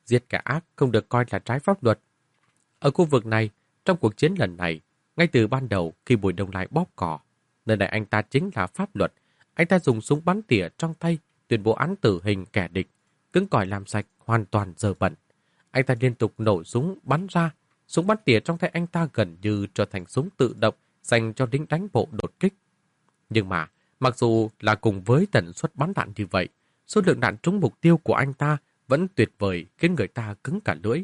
Giết kẻ ác không được coi là trái pháp luật. Ở khu vực này, trong cuộc chiến lần này, ngay từ ban đầu khi Bùi Đông Lai bóp cỏ, nơi này anh ta chính là pháp luật. Anh ta dùng súng bắn tỉa trong tay, tuyên bố án tử hình kẻ địch, cứng cỏi làm sạch, hoàn toàn dơ bẩn. Anh ta liên tục nổ súng bắn ra, súng bắn tỉa trong tay anh ta gần như trở thành súng tự động dành cho lính đánh bộ đột kích. Nhưng mà, mặc dù là cùng với tần suất bắn đạn như vậy, số lượng đạn trúng mục tiêu của anh ta vẫn tuyệt vời khiến người ta cứng cả lưỡi.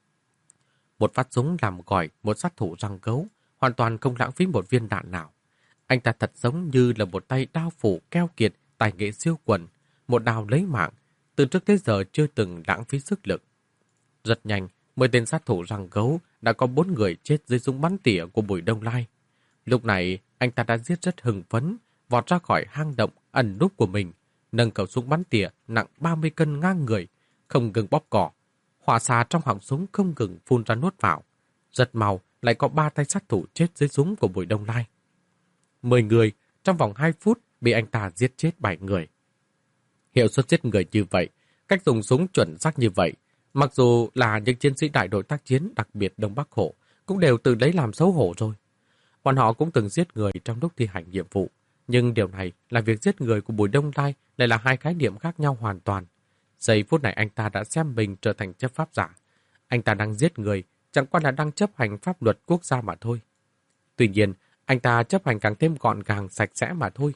Một phát súng làm gỏi một sát thủ răng gấu, hoàn toàn không lãng phí một viên đạn nào. Anh ta thật giống như là một tay đao phủ keo kiệt, tài nghệ siêu quần, một đao lấy mạng, từ trước tới giờ chưa từng lãng phí sức lực. Rất nhanh, mười tên sát thủ răng gấu đã có bốn người chết dưới súng bắn tỉa của Bùi Đông Lai. Lúc này, anh ta đã giết rất hưng phấn, vọt ra khỏi hang động ẩn núp của mình, nâng khẩu súng bắn tỉa nặng ba mươi cân ngang người, không ngừng bóp cỏ. Hỏa xà trong họng súng không ngừng phun ra nuốt vào. Rất mau lại có ba tay sát thủ chết dưới súng của Bùi Đông Lai. Mười người, trong vòng hai phút bị anh ta giết chết bảy người. Hiệu suất giết người như vậy, cách dùng súng chuẩn xác như vậy, mặc dù là những chiến sĩ đại đội tác chiến đặc biệt Đông Bắc Hổ, cũng đều tự lấy làm xấu hổ rồi. Bọn họ cũng từng giết người trong lúc thi hành nhiệm vụ, nhưng điều này là việc giết người của Bùi Đông Lai lại là hai khái niệm khác nhau hoàn toàn. Giây phút này anh ta đã xem mình trở thành chấp pháp giả. Anh ta đang giết người, chẳng qua là đang chấp hành pháp luật quốc gia mà thôi. Tuy nhiên, anh ta chấp hành càng thêm gọn gàng sạch sẽ mà thôi.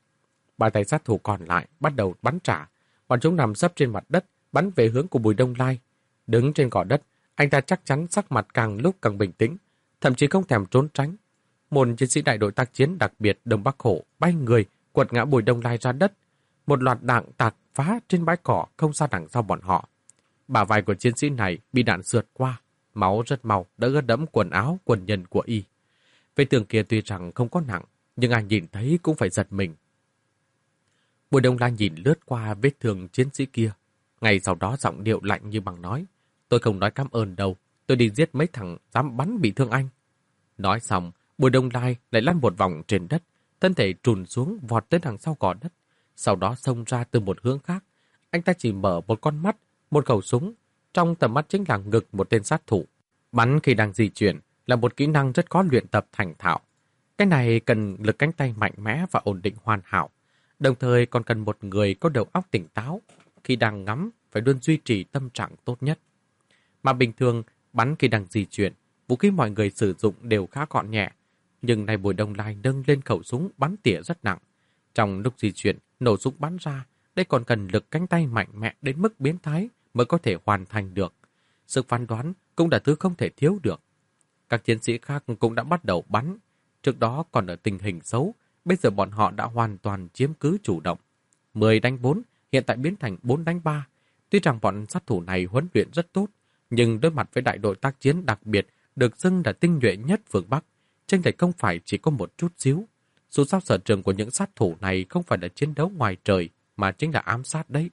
Ba tay sát thủ còn lại bắt đầu bắn trả. Bọn chúng nằm sấp trên mặt đất, bắn về hướng của Bùi Đông Lai. Đứng trên cỏ đất, anh ta chắc chắn sắc mặt càng lúc càng bình tĩnh, thậm chí không thèm trốn tránh. Một chiến sĩ đại đội tác chiến đặc biệt Đông Bắc Hổ bay người, quật ngã Bùi Đông Lai ra đất. Một loạt đạn tạt phá trên bãi cỏ không xa đằng sau bọn họ. Bả vai của chiến sĩ này bị đạn sượt qua, máu rất mau đã ướt đẫm quần áo quần nhân của y. Vết thương kia tuy rằng không có nặng, nhưng ai nhìn thấy cũng phải giật mình. Bùi Đông Lai nhìn lướt qua vết thương chiến sĩ kia. Ngay sau đó giọng điệu lạnh như bằng nói, tôi không nói cảm ơn đâu, tôi đi giết mấy thằng dám bắn bị thương anh. Nói xong, Bùi Đông Lai lại lăn một vòng trên đất, thân thể trùn xuống vọt tới đằng sau cỏ đất, sau đó xông ra từ một hướng khác. Anh ta chỉ mở một con mắt, một khẩu súng, trong tầm mắt chính là ngực một tên sát thủ. Bắn khi đang di chuyển là một kỹ năng rất khó luyện tập thành thạo. Cái này cần lực cánh tay mạnh mẽ và ổn định hoàn hảo, đồng thời còn cần một người có đầu óc tỉnh táo. Khi đang ngắm, phải luôn duy trì tâm trạng tốt nhất. Mà bình thường, bắn khi đang di chuyển, vũ khí mọi người sử dụng đều khá gọn nhẹ. Nhưng nay Bùi Đông Lai nâng lên khẩu súng bắn tỉa rất nặng. Trong lúc di chuyển, nổ súng bắn ra, đây còn cần lực cánh tay mạnh mẽ đến mức biến thái mới có thể hoàn thành được. Sự phán đoán cũng là thứ không thể thiếu được. Các chiến sĩ khác cũng đã bắt đầu bắn. Trước đó còn ở tình hình xấu, bây giờ bọn họ đã hoàn toàn chiếm cứ chủ động. mười đánh bốn, hiện tại biến thành bốn đánh ba. Tuy rằng bọn sát thủ này huấn luyện rất tốt, nhưng đối mặt với đại đội tác chiến đặc biệt được xưng là tinh nhuệ nhất phương Bắc, chênh lệch không phải chỉ có một chút xíu. Dù sao sở trường của những sát thủ này không phải là chiến đấu ngoài trời, mà chính là ám sát đấy.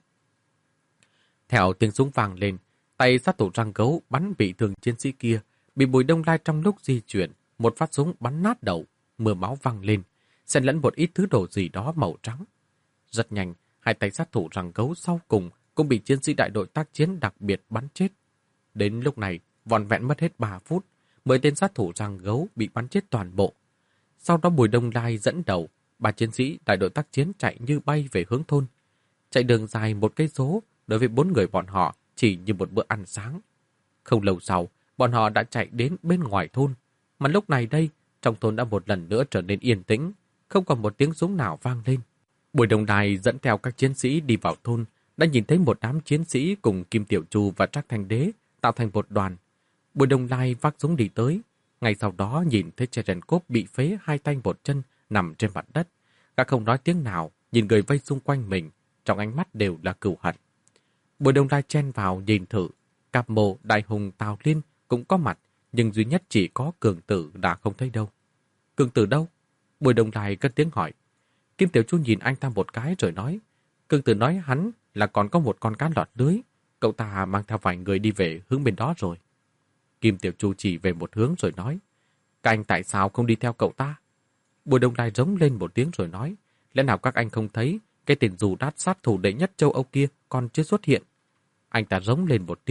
Theo tiếng súng vang lên, tay sát thủ răng gấu bắn bị thương chiến sĩ kia, bị Bùi Đông Lai trong lúc di chuyển, một phát súng bắn nát đầu, mưa máu văng lên, xen lẫn một ít thứ đồ gì đó màu trắng. Rất nhanh, hai tay sát thủ răng gấu sau cùng cũng bị chiến sĩ đại đội tác chiến đặc biệt bắn chết. Đến lúc này, vỏn vẹn mất hết ba phút, mười tên sát thủ răng gấu bị bắn chết toàn bộ. Sau đó Bùi Đông Lai dẫn đầu, ba chiến sĩ đại đội tác chiến chạy như bay về hướng thôn. Chạy đường dài một cây số, đối với bốn người bọn họ chỉ như một bữa ăn sáng. Không lâu sau, bọn họ đã chạy đến bên ngoài thôn. Mà lúc này đây, trong thôn đã một lần nữa trở nên yên tĩnh, không còn một tiếng súng nào vang lên. Bùi Đông Lai dẫn theo các chiến sĩ đi vào thôn, đã nhìn thấy một đám chiến sĩ cùng Kim Tiểu Chu và Trác Thanh Đế tạo thành một đoàn. Bùi Đông Lai vác súng đi tới, ngay sau đó nhìn thấy Cherenkov bị phế hai tay một chân nằm trên mặt đất. Gã không nói tiếng nào, nhìn người vây xung quanh mình, trong ánh mắt đều là cừu hận. Bùi Đông Lai chen vào nhìn thử, Cáp Mộ, Đại Hùng, Tào Liên cũng có mặt, nhưng duy nhất chỉ có Cường Tử đã không thấy đâu. Cường Tử đâu? Bùi Đông Lai cất tiếng hỏi. Kim Tiểu Chu nhìn anh ta một cái rồi nói, Cường Tử nói hắn là còn có một con cá lọt lưới, cậu ta mang theo vài người đi về hướng bên đó rồi. Kim Tiểu Chu chỉ về một hướng rồi nói, các anh tại sao không đi theo cậu ta? Bùi Đông Lai rống lên một tiếng rồi nói, lẽ nào các anh không thấy cái tên dù đát sát thủ đệ nhất châu Âu kia còn chưa xuất hiện? Anh ta rống lên một tiếng,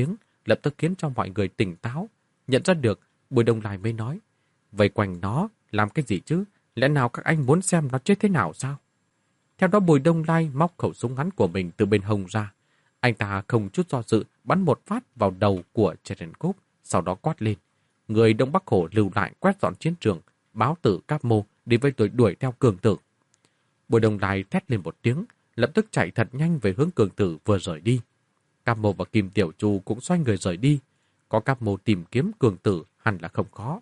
lập tức khiến cho mọi người tỉnh táo, nhận ra được. Bùi Đông Lai mới nói, vây quanh nó làm cái gì chứ? Lẽ nào các anh muốn xem nó chết thế nào sao? Theo đó Bùi Đông Lai móc khẩu súng ngắn của mình từ bên hông ra. Anh ta không chút do dự bắn một phát vào đầu của Cherenkov, sau đó quát lên. Người Đông Bắc Hổ lưu lại quét dọn chiến trường, báo tử Cáp Mô đi với tôi đuổi theo Cường Tử. Bùi Đông Lai thét lên một tiếng, lập tức chạy thật nhanh về hướng Cường Tử vừa rời đi. Cáp Mô và Kim Tiểu Chu cũng xoay người rời đi. Có Cáp Mô tìm kiếm Cường Tử hẳn là không khó.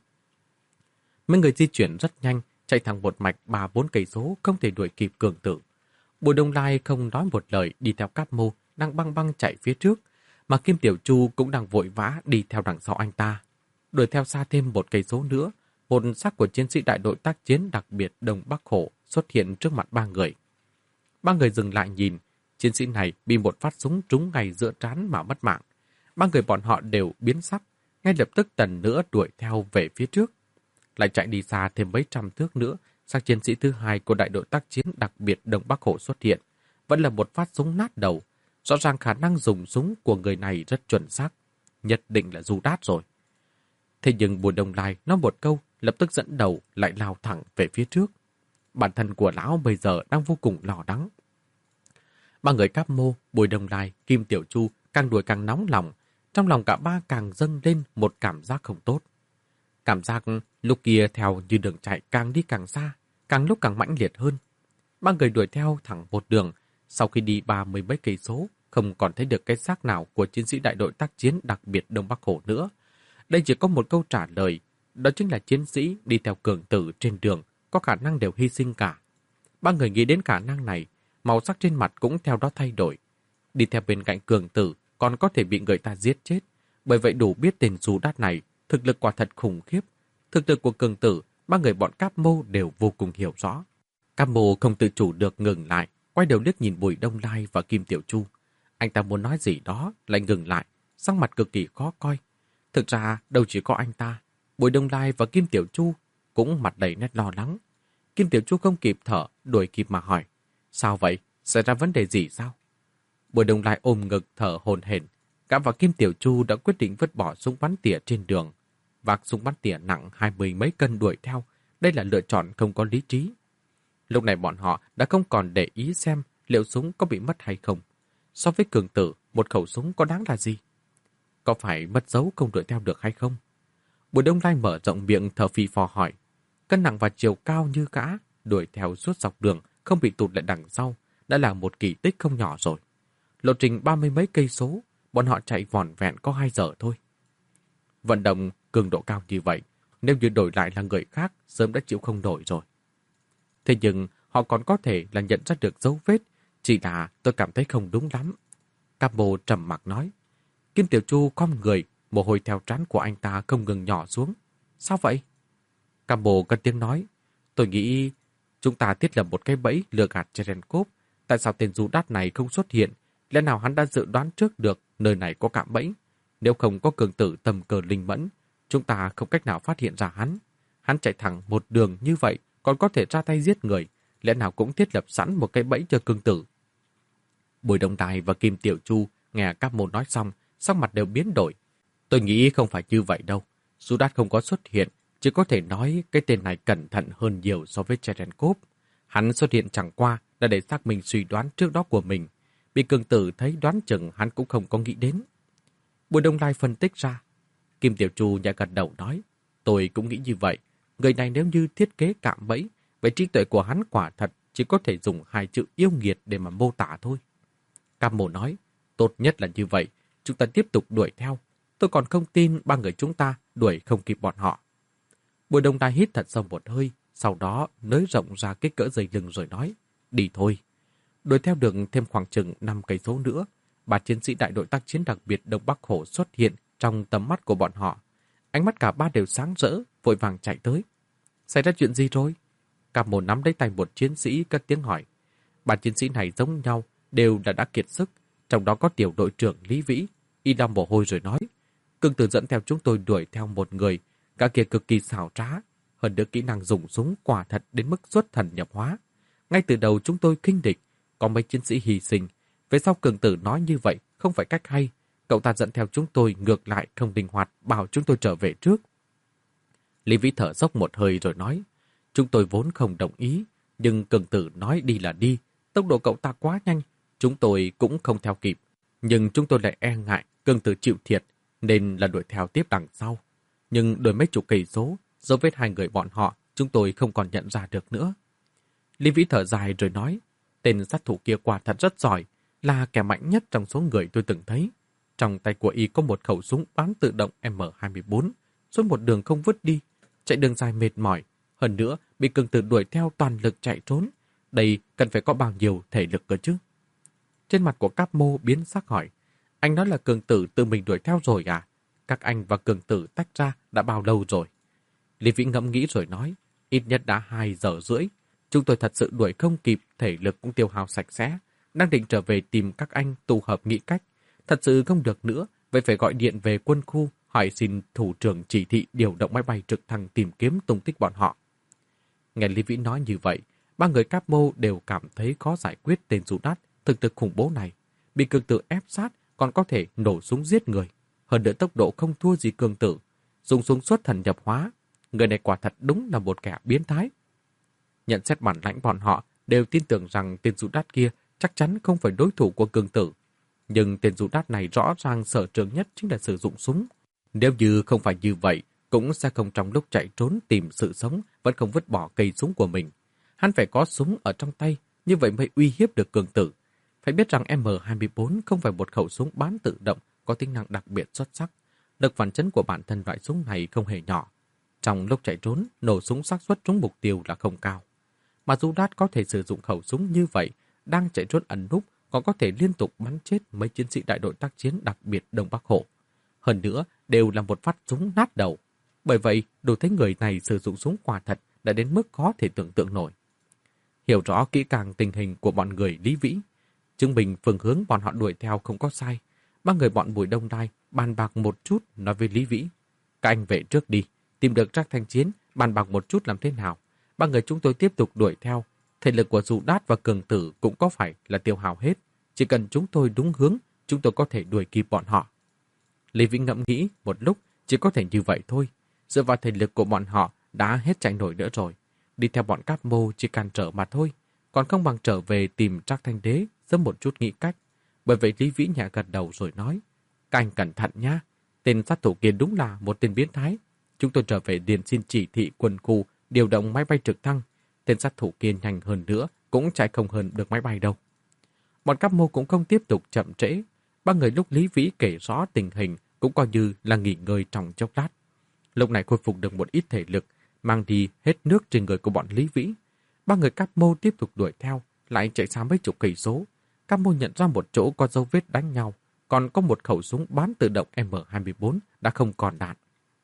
Mấy người di chuyển rất nhanh, chạy thẳng một mạch ba bốn cây số, không thể đuổi kịp Cường Tử. Bùi Đông Lai không nói một lời đi theo Cáp Mô đang băng băng chạy phía trước, mà Kim Tiểu Chu cũng đang vội vã đi theo đằng sau anh ta. Đuổi theo xa thêm một cây số nữa, một xác của chiến sĩ đại đội tác chiến đặc biệt Đông Bắc Hổ xuất hiện trước mặt ba người. Ba người dừng lại nhìn, chiến sĩ này bị một phát súng trúng ngay giữa trán mà mất mạng. Ba người bọn họ đều biến sắc, ngay lập tức lần nữa đuổi theo về phía trước. Lại chạy đi xa thêm mấy trăm thước nữa, xác chiến sĩ thứ hai của đại đội tác chiến đặc biệt Đông Bắc Hổ xuất hiện. Vẫn là một phát súng nát đầu. Rõ ràng khả năng dùng súng của người này rất chuẩn xác. Nhất định là Du Đát rồi. Thế nhưng Bùi Đông Lai nói một câu, lập tức dẫn đầu lại lao thẳng về phía trước. Bản thân của lão bây giờ đang vô cùng lo lắng. Ba người Cáp Mô, Bùi Đông Lai, Kim Tiểu Chu càng đuổi càng nóng lòng. Trong lòng cả ba càng dâng lên một cảm giác không tốt. Cảm giác lúc kia theo như đường chạy càng đi càng xa, càng lúc càng mãnh liệt hơn. Ba người đuổi theo thẳng một đường, sau khi đi ba mươi mấy cây số, không còn thấy được cái xác nào của chiến sĩ đại đội tác chiến đặc biệt Đông Bắc Hổ nữa. Đây chỉ có một câu trả lời, đó chính là chiến sĩ đi theo Cường Tử trên đường, có khả năng đều hy sinh cả. Ba người nghĩ đến khả năng này, màu sắc trên mặt cũng theo đó thay đổi. Đi theo bên cạnh Cường Tử còn có thể bị người ta giết chết, bởi vậy đủ biết tên Du Đát này thực lực quả thật khủng khiếp. Thực lực của Cường Tử, ba người bọn Cáp Mô đều vô cùng hiểu rõ. Cáp Mô không tự chủ được ngừng lại, quay đầu liếc nhìn Bùi Đông Lai và Kim Tiểu Chu. Anh ta muốn nói gì đó, lại ngừng lại, sắc mặt cực kỳ khó coi. Thực ra, đâu chỉ có anh ta, Bùi Đông Lai và Kim Tiểu Chu cũng mặt đầy nét lo lắng. Kim Tiểu Chu không kịp thở, đuổi kịp mà hỏi. Sao vậy? Xảy ra vấn đề gì sao? Bùi Đông Lai ôm ngực thở hổn hển. Gã và Kim Tiểu Chu đã quyết định vứt bỏ súng bắn tỉa trên đường. Vác súng bắn tỉa nặng hai mươi mấy cân đuổi theo. Đây là lựa chọn không có lý trí. Lúc này bọn họ đã không còn để ý xem liệu súng có bị mất hay không. So với Cường Tử, một khẩu súng có đáng là gì? Có phải mất dấu không đuổi theo được hay không? Bùi Đông Lai mở rộng miệng thở phì phò hỏi. Cân nặng và chiều cao như gã, đuổi theo suốt dọc đường, không bị tụt lại đằng sau, đã là một kỳ tích không nhỏ rồi. Lộ trình ba mươi mấy cây số, bọn họ chạy vỏn vẹn có hai giờ thôi. Vận động cường độ cao như vậy, nếu như đổi lại là người khác, sớm đã chịu không nổi rồi. Thế nhưng, họ còn có thể là nhận ra được dấu vết, chỉ là tôi cảm thấy không đúng lắm. Cáp Mô trầm mặc nói. Kim Tiểu Chu khom người, mồ hôi theo trán của anh ta không ngừng nhỏ xuống. Sao vậy? Cáp Mô cất tiếng nói. Tôi nghĩ chúng ta thiết lập một cái bẫy lừa gạt Cherenkov. Tại sao tên Du Đát này không xuất hiện? Lẽ nào hắn đã dự đoán trước được nơi này có cạm bẫy? Nếu không có Cường Tử tầm cờ linh mẫn, chúng ta không cách nào phát hiện ra hắn. Hắn chạy thẳng một đường như vậy, còn có thể ra tay giết người. Lẽ nào cũng thiết lập sẵn một cái bẫy cho Cường Tử? Bùi Đông Lai và Kim Tiểu Chu nghe Cáp Mô nói xong, sắc mặt đều biến đổi. Tôi nghĩ không phải như vậy đâu. Du Đát không có xuất hiện, chỉ có thể nói cái tên này cẩn thận hơn nhiều so với Cherenkov. Hắn xuất hiện chẳng qua là để xác minh suy đoán trước đó của mình. Bị Cường Tử thấy đoán chừng hắn cũng không có nghĩ đến. Bùi Đông Lai phân tích ra. Kim Tiểu Chu nhẹ gật đầu nói. Tôi cũng nghĩ như vậy. Người này nếu như thiết kế cạm bẫy, vậy trí tuệ của hắn quả thật chỉ có thể dùng hai chữ yêu nghiệt để mà mô tả thôi. Cáp Mô nói. Tốt nhất là như vậy. Chúng ta tiếp tục đuổi theo. Tôi còn không tin ba người chúng ta đuổi không kịp bọn họ. Bùi Đông Lai hít thật sâu một hơi, sau đó nới rộng ra kích cỡ dây lưng rồi nói. Đi thôi. Đuổi theo đường thêm khoảng chừng năm cây số nữa, ba chiến sĩ đại đội tác chiến đặc biệt Đông Bắc Hổ xuất hiện trong tầm mắt của bọn họ. Ánh mắt cả ba đều sáng rỡ, vội vàng chạy tới. Xảy ra chuyện gì rồi? Cáp Mô nắm lấy tay một chiến sĩ cất tiếng hỏi. Ba chiến sĩ này giống nhau, đều là đã kiệt sức, trong đó có tiểu đội trưởng Lý Vĩ. Y lau mồ hôi rồi nói. Cường Tử dẫn theo chúng tôi đuổi theo một người, cả kia cực kỳ xảo trá, hơn nữa kỹ năng dùng súng quả thật đến mức xuất thần nhập hóa. Ngay từ đầu chúng tôi khinh địch, có mấy chiến sĩ hy sinh. Về sau Cường Tử nói như vậy không phải cách hay, cậu ta dẫn theo chúng tôi ngược lại không linh hoạt, bảo chúng tôi trở về trước. Lý Vĩ thở dốc một hơi rồi nói, chúng tôi vốn không đồng ý, nhưng Cường Tử nói đi là đi, tốc độ cậu ta quá nhanh, chúng tôi cũng không theo kịp. Nhưng chúng tôi lại e ngại Cường Tử chịu thiệt, nên là đuổi theo tiếp đằng sau. Nhưng đuổi mấy chục cây số, dấu vết hai người bọn họ, chúng tôi không còn nhận ra được nữa. Lý Vĩ thở dài rồi nói, tên sát thủ kia quả thật rất giỏi, là kẻ mạnh nhất trong số người tôi từng thấy. Trong tay của y có một khẩu súng bắn tự động M hai bốn, suốt một đường không vứt đi, chạy đường dài mệt mỏi. Hơn nữa, bị Cường Tử đuổi theo toàn lực chạy trốn. Đây cần phải có bao nhiêu thể lực cơ chứ? Trên mặt của Cáp Mô biến sắc hỏi, anh nói là Cường Tử tự mình đuổi theo rồi à? Các anh và Cường Tử tách ra đã bao lâu rồi? Lý Vĩ ngẫm nghĩ rồi nói, ít nhất đã hai giờ rưỡi. Chúng tôi thật sự đuổi không kịp, thể lực cũng tiêu hao sạch sẽ. Đang định trở về tìm các anh tụ hợp nghĩ cách. Thật sự không được nữa, vậy phải gọi điện về quân khu, hỏi xin thủ trưởng chỉ thị điều động máy bay trực thăng tìm kiếm tung tích bọn họ. Nghe Lý Vĩ nói như vậy, ba người Cáp Mô đều cảm thấy khó giải quyết tên dù đắt thực thực khủng bố này. Bị Cường Tử ép sát còn có thể nổ súng giết người. Hơn nữa tốc độ không thua gì Cường Tử. Dùng súng xuất thần nhập hóa. Người này quả thật đúng là một kẻ biến thái. Nhận xét bản lãnh bọn họ đều tin tưởng rằng tên dù đắt kia chắc chắn không phải đối thủ của Cường Tử. Nhưng tên dù đắt này rõ ràng sở trường nhất chính là sử dụng súng. Nếu như không phải như vậy, cũng sẽ không trong lúc chạy trốn tìm sự sống vẫn không vứt bỏ cây súng của mình. Hắn phải có súng ở trong tay, như vậy mới uy hiếp được Cường Tử. Phải biết rằng M hai bốn không phải một khẩu súng bán tự động có tính năng đặc biệt xuất sắc. Lực phản chấn của bản thân loại súng này không hề nhỏ. Trong lúc chạy trốn, nổ súng xác suất trúng mục tiêu là không cao. Mà dù đắt có thể sử dụng khẩu súng như vậy, đang chạy trốn ẩn núp, còn có thể liên tục bắn chết mấy chiến sĩ đại đội tác chiến đặc biệt Đông Bắc Hổ. Hơn nữa, đều là một phát súng nát đầu. Bởi vậy, đủ thấy người này sử dụng súng quả thật đã đến mức khó thể tưởng tượng nổi. Hiểu rõ kỹ càng tình hình của bọn người Lý Vĩ, chứng minh phương hướng bọn họ đuổi theo không có sai. Ba người bọn Bùi Đông Đai bàn bạc một chút nói với Lý Vĩ. Các anh về trước đi, tìm được Trác Thanh Chiến, bàn bạc một chút làm thế nào. Ba người chúng tôi tiếp tục đuổi theo. Thể lực của Dù Đát và Cường Tử cũng có phải là tiêu hao hết. Chỉ cần chúng tôi đúng hướng, chúng tôi có thể đuổi kịp bọn họ. Lý Vĩ ngẫm nghĩ một lúc, chỉ có thể như vậy thôi. Dựa vào thể lực của bọn họ đã hết chạy nổi nữa rồi. Đi theo bọn Cáp Mô chỉ cản trở mà thôi. Còn không bằng trở về tìm Trác Thanh Đế, sớm một chút nghĩ cách. Bởi vậy Lý Vĩ nhẹ gật đầu rồi nói, các anh cẩn thận nha. Tên sát thủ kia đúng là một tên biến thái. Chúng tôi trở về điền xin chỉ thị quân khu điều động máy bay trực thăng. Tên sát thủ kia nhanh hơn nữa, cũng chạy không hơn được máy bay đâu. Bọn Cáp Mô cũng không tiếp tục chậm trễ. Ba người lúc Lý Vĩ kể rõ tình hình cũng coi như là nghỉ ngơi trong chốc lát. Lúc này khôi phục được một ít thể lực, mang đi hết nước trên người của bọn Lý Vĩ. Ba người Cáp Mô tiếp tục đuổi theo, lại chạy xa mấy chục cây số. Cáp Mô nhận ra một chỗ có dấu vết đánh nhau, còn có một khẩu súng bán tự động M hai bốn đã không còn đạn.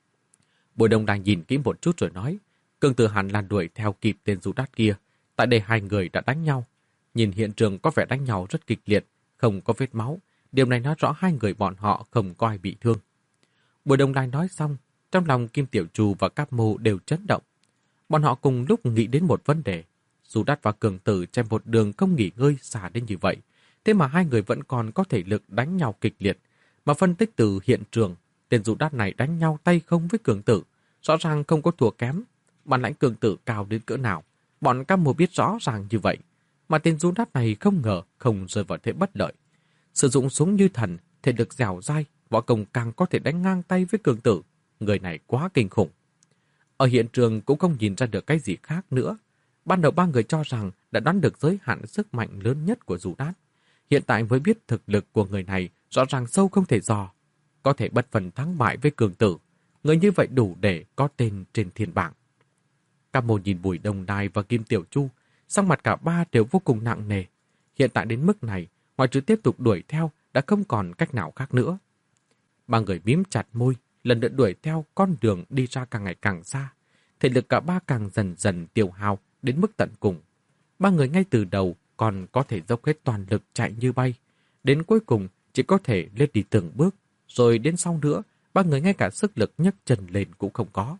Bùi Đông Đai nhìn kỹ một chút rồi nói, Cường Tử hẳn là đuổi theo kịp tên dù đắt kia. Tại đây hai người đã đánh nhau. Nhìn hiện trường có vẻ đánh nhau rất kịch liệt, không có vết máu. Điều này nói rõ hai người bọn họ không có ai bị thương. Bùi Đông Đai nói xong, trong lòng Kim Tiểu Trù và Cáp Mô đều chấn động. Bọn họ cùng lúc nghĩ đến một vấn đề. Dù Đắt và Cường Tử chạy một đường không nghỉ ngơi xa đến như vậy, thế mà hai người vẫn còn có thể lực đánh nhau kịch liệt. Mà phân tích từ hiện trường, tên Dù Đắt này đánh nhau tay không với Cường Tử, rõ ràng không có thua kém. Bản lãnh Cường Tử cao đến cỡ nào, bọn Cáp Mô biết rõ ràng như vậy. Mà tên Dù Đắt này không ngờ không rơi vào thế bất lợi. Sử dụng súng như thần, thể lực dẻo dai, võ công càng có thể đánh ngang tay với Cường Tử. Người này quá kinh khủng. Ở hiện trường cũng không nhìn ra được cái gì khác nữa. Ban đầu ba người cho rằng đã đoán được giới hạn sức mạnh lớn nhất của Dù Đát. Hiện tại mới biết thực lực của người này rõ ràng sâu không thể dò. Có thể bất phần thắng bại với Cường Tử. Người như vậy đủ để có tên trên thiên bảng. Cáp Mô nhìn Bùi Đông Đai và Kim Tiểu Chu, sắc mặt cả ba đều vô cùng nặng nề. Hiện tại đến mức này, ngoài trừ tiếp tục đuổi theo đã không còn cách nào khác nữa. Ba người mím chặt môi, lần lượt đuổi theo con đường đi ra càng ngày càng xa. Thể lực cả ba càng dần dần tiêu hao đến mức tận cùng. Ba người ngay từ đầu còn có thể dốc hết toàn lực chạy như bay. Đến cuối cùng chỉ có thể lên đi từng bước. Rồi đến sau nữa, ba người ngay cả sức lực nhấc chân lên cũng không có.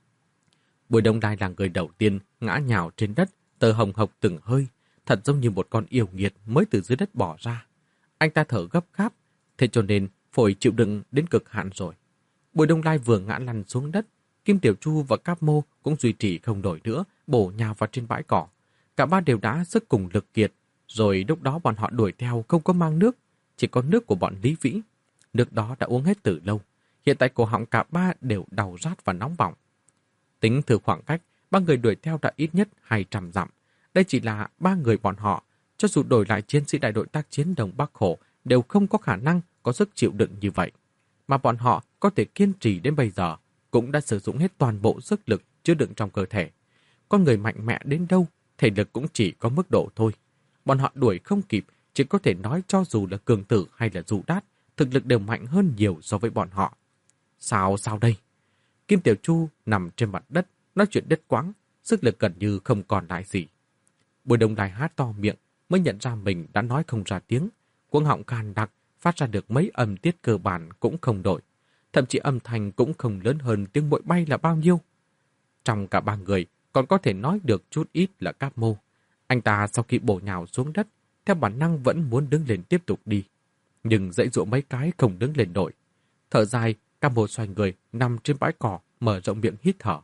Bùi Đông Đai là người đầu tiên ngã nhào trên đất, tờ hồng hộc từng hơi, thật giống như một con yêu nghiệt mới từ dưới đất bỏ ra. Anh ta thở gấp gáp, thế cho nên phổi chịu đựng đến cực hạn rồi. Bùi Đông Lai vừa ngã lăn xuống đất, Kim Tiểu Chu và Cáp Mô cũng duy trì không nổi nữa, bổ nhào vào trên bãi cỏ. Cả ba đều đã sức cùng lực kiệt, rồi lúc đó bọn họ đuổi theo không có mang nước, chỉ có nước của bọn Lý Vĩ. Nước đó đã uống hết từ lâu, hiện tại cổ họng cả ba đều đau rát và nóng bỏng. Tính thử khoảng cách, ba người đuổi theo đã ít nhất hai trăm dặm. Đây chỉ là ba người bọn họ, cho dù đổi lại chiến sĩ đại đội tác chiến Đông Bắc Hổ đều không có khả năng có sức chịu đựng như vậy. Mà bọn họ có thể kiên trì đến bây giờ, cũng đã sử dụng hết toàn bộ sức lực chứa đựng trong cơ thể. Con người mạnh mẽ đến đâu, thể lực cũng chỉ có mức độ thôi. Bọn họ đuổi không kịp, chỉ có thể nói cho dù là Cường Tử hay là Du Đát, thực lực đều mạnh hơn nhiều so với bọn họ. Sao sao đây? Kim Tiểu Chu nằm trên mặt đất, nói chuyện đứt quãng, sức lực gần như không còn lại gì. Bùi Đông Lai há to miệng, mới nhận ra mình đã nói không ra tiếng. Cuống họng khan đặc, phát ra được mấy âm tiết cơ bản cũng không đổi. Thậm chí âm thanh cũng không lớn hơn tiếng muội bay là bao nhiêu. Trong cả ba người, còn có thể nói được chút ít là Cáp Mô. Anh ta sau khi bổ nhào xuống đất, theo bản năng vẫn muốn đứng lên tiếp tục đi. Nhưng dãy dụa mấy cái không đứng lên nổi. Thở dài, Cáp Mô xoay người, nằm trên bãi cỏ, mở rộng miệng hít thở.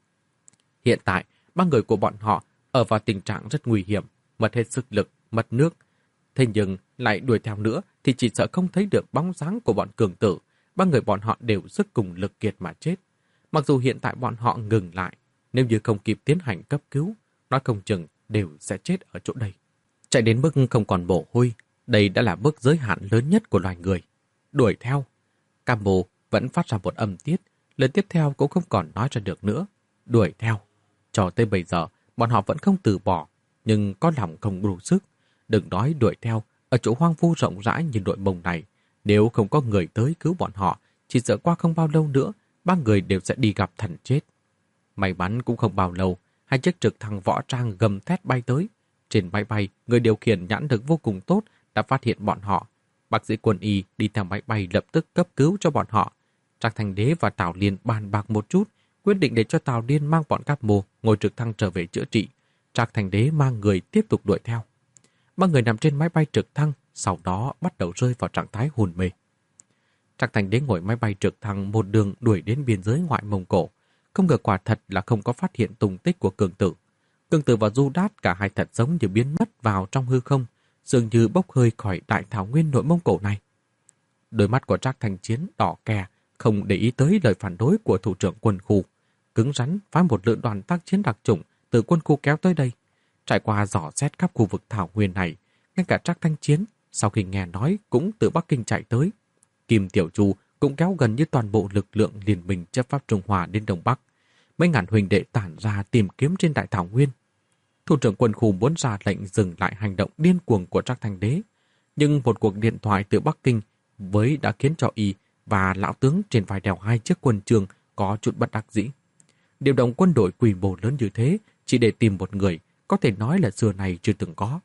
Hiện tại, ba người của bọn họ ở vào tình trạng rất nguy hiểm, mất hết sức lực, mất nước. Thế nhưng lại đuổi theo nữa thì chỉ sợ không thấy được bóng dáng của bọn Cường Tử. Ba người bọn họ đều sức cùng lực kiệt mà chết. Mặc dù hiện tại bọn họ ngừng lại, nếu như không kịp tiến hành cấp cứu, nói không chừng đều sẽ chết ở chỗ đây. Chạy đến mức không còn mồ hôi, đây đã là mức giới hạn lớn nhất của loài người. Đuổi theo, Cáp Mô vẫn phát ra một âm tiết, lần tiếp theo cũng không còn nói ra được nữa. Đuổi theo, cho tới bây giờ, bọn họ vẫn không từ bỏ, nhưng có lòng không đủ sức. Đừng nói đuổi theo, ở chỗ hoang vu rộng rãi như đội Mông này, nếu không có người tới cứu bọn họ, chỉ sợ qua không bao lâu nữa, ba người đều sẽ đi gặp thần chết. May mắn cũng không bao lâu, hai chiếc trực thăng võ trang gầm thét bay tới. Trên máy bay, người điều khiển nhãn lực vô cùng tốt đã phát hiện bọn họ. Bác sĩ quân y đi theo máy bay lập tức cấp cứu cho bọn họ. Trác Thành Đế và Tào Liên bàn bạc một chút, quyết định để cho Tào Liên mang bọn Cáp Mô ngồi trực thăng trở về chữa trị. Trác Thành Đế mang người tiếp tục đuổi theo. Ba người nằm trên máy bay trực thăng, sau đó bắt đầu rơi vào trạng thái hôn mê. Trác Thành Đế ngồi máy bay trực thăng một đường đuổi đến biên giới ngoại Mông Cổ. Không ngờ quả thật là không có phát hiện tung tích của Cường Tử. Cường Tử và Du Đát cả hai thật giống như biến mất vào trong hư không, dường như bốc hơi khỏi đại thảo nguyên nội Mông Cổ này. Đôi mắt của Trác Thành Chiến đỏ kè, không để ý tới lời phản đối của thủ trưởng quân khu, cứng rắn phái một lữ đoàn tác chiến đặc chủng từ quân khu kéo tới đây. Trải qua dò xét khắp khu vực thảo nguyên này, ngay cả Trác Thanh Chiến sau khi nghe nói cũng từ Bắc Kinh chạy tới. Kim Tiểu Chu cũng kéo gần như toàn bộ lực lượng liên minh chấp pháp Trung Hoa đến Đông Bắc. Mấy ngàn huynh đệ tản ra tìm kiếm trên đại thảo nguyên. Thủ trưởng quân khu muốn ra lệnh dừng lại hành động điên cuồng của Trác Thành Đế, nhưng một cuộc điện thoại từ Bắc Kinh với đã khiến cho y và lão tướng trên vai đèo hai chiếc quân trường có chút bất đắc dĩ. Điều động quân đội quy mô lớn như thế chỉ để tìm một người có thể nói là xưa này chưa từng có.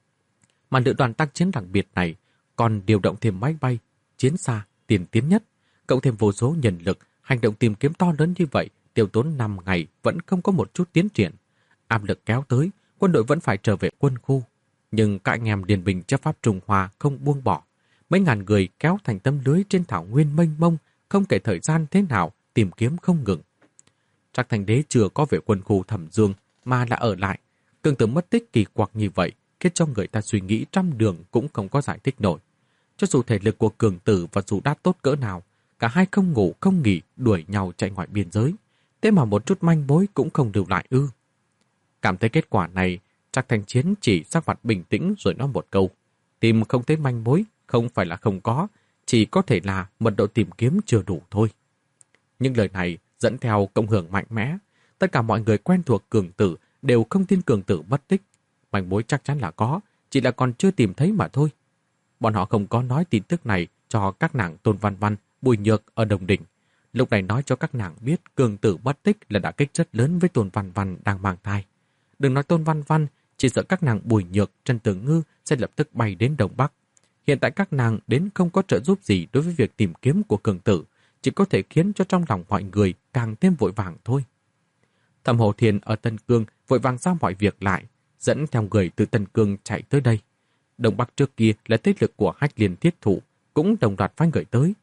Mà lữ đoàn tác chiến đặc biệt này còn điều động thêm máy bay, chiến xa, tiên tiến nhất, cộng thêm vô số nhân lực, hành động tìm kiếm to lớn như vậy, tiêu tốn năm ngày vẫn không có một chút tiến triển. Áp lực kéo tới, quân đội vẫn phải trở về quân khu. Nhưng các anh em liên minh chấp pháp Trung Hoa không buông bỏ. Mấy ngàn người kéo thành tấm lưới trên thảo nguyên mênh mông, không kể thời gian thế nào, tìm kiếm không ngừng. Trác Thành Đế chưa có về quân khu Thẩm Dương mà là ở lại. Cường Tử mất tích kỳ quặc như vậy, khiến cho người ta suy nghĩ trăm đường cũng không có giải thích nổi. Cho dù thể lực của Cường Tử và Du Đát tốt cỡ nào, cả hai không ngủ không nghỉ đuổi nhau chạy ngoài biên giới. Thế mà một chút manh mối cũng không lưu lại ư. Cảm thấy kết quả này, Trác Thành Chiến chỉ sắc mặt bình tĩnh rồi nói một câu. Tìm không thấy manh mối, không phải là không có, chỉ có thể là mật độ tìm kiếm chưa đủ thôi. Những lời này dẫn theo cộng hưởng mạnh mẽ. Tất cả mọi người quen thuộc Cường Tử đều không tin Cường Tử mất tích. Manh mối chắc chắn là có, chỉ là còn chưa tìm thấy mà thôi. Bọn họ không có nói tin tức này cho các nàng Tôn Văn Văn, Bùi Nhược ở Đồng Đình. Lúc này nói cho các nàng biết Cường Tử mất tích là đả kích rất lớn với Tôn Văn Văn đang mang thai. Đừng nói Tôn Văn Văn, chỉ sợ các nàng Bùi Nhược, Trần Tử Ngư sẽ lập tức bay đến Đông Bắc. Hiện tại các nàng đến không có trợ giúp gì đối với việc tìm kiếm của Cường Tử, chỉ có thể khiến cho trong lòng mọi người càng thêm vội vàng thôi. Thẩm Hồ Thiền ở Tân Cương vội vàng giao mọi việc lại, dẫn theo người từ Tân Cương chạy tới đây. Đông Bắc trước kia là thế lực của Hách Liên Thiết Thủ, cũng đồng loạt phái người tới.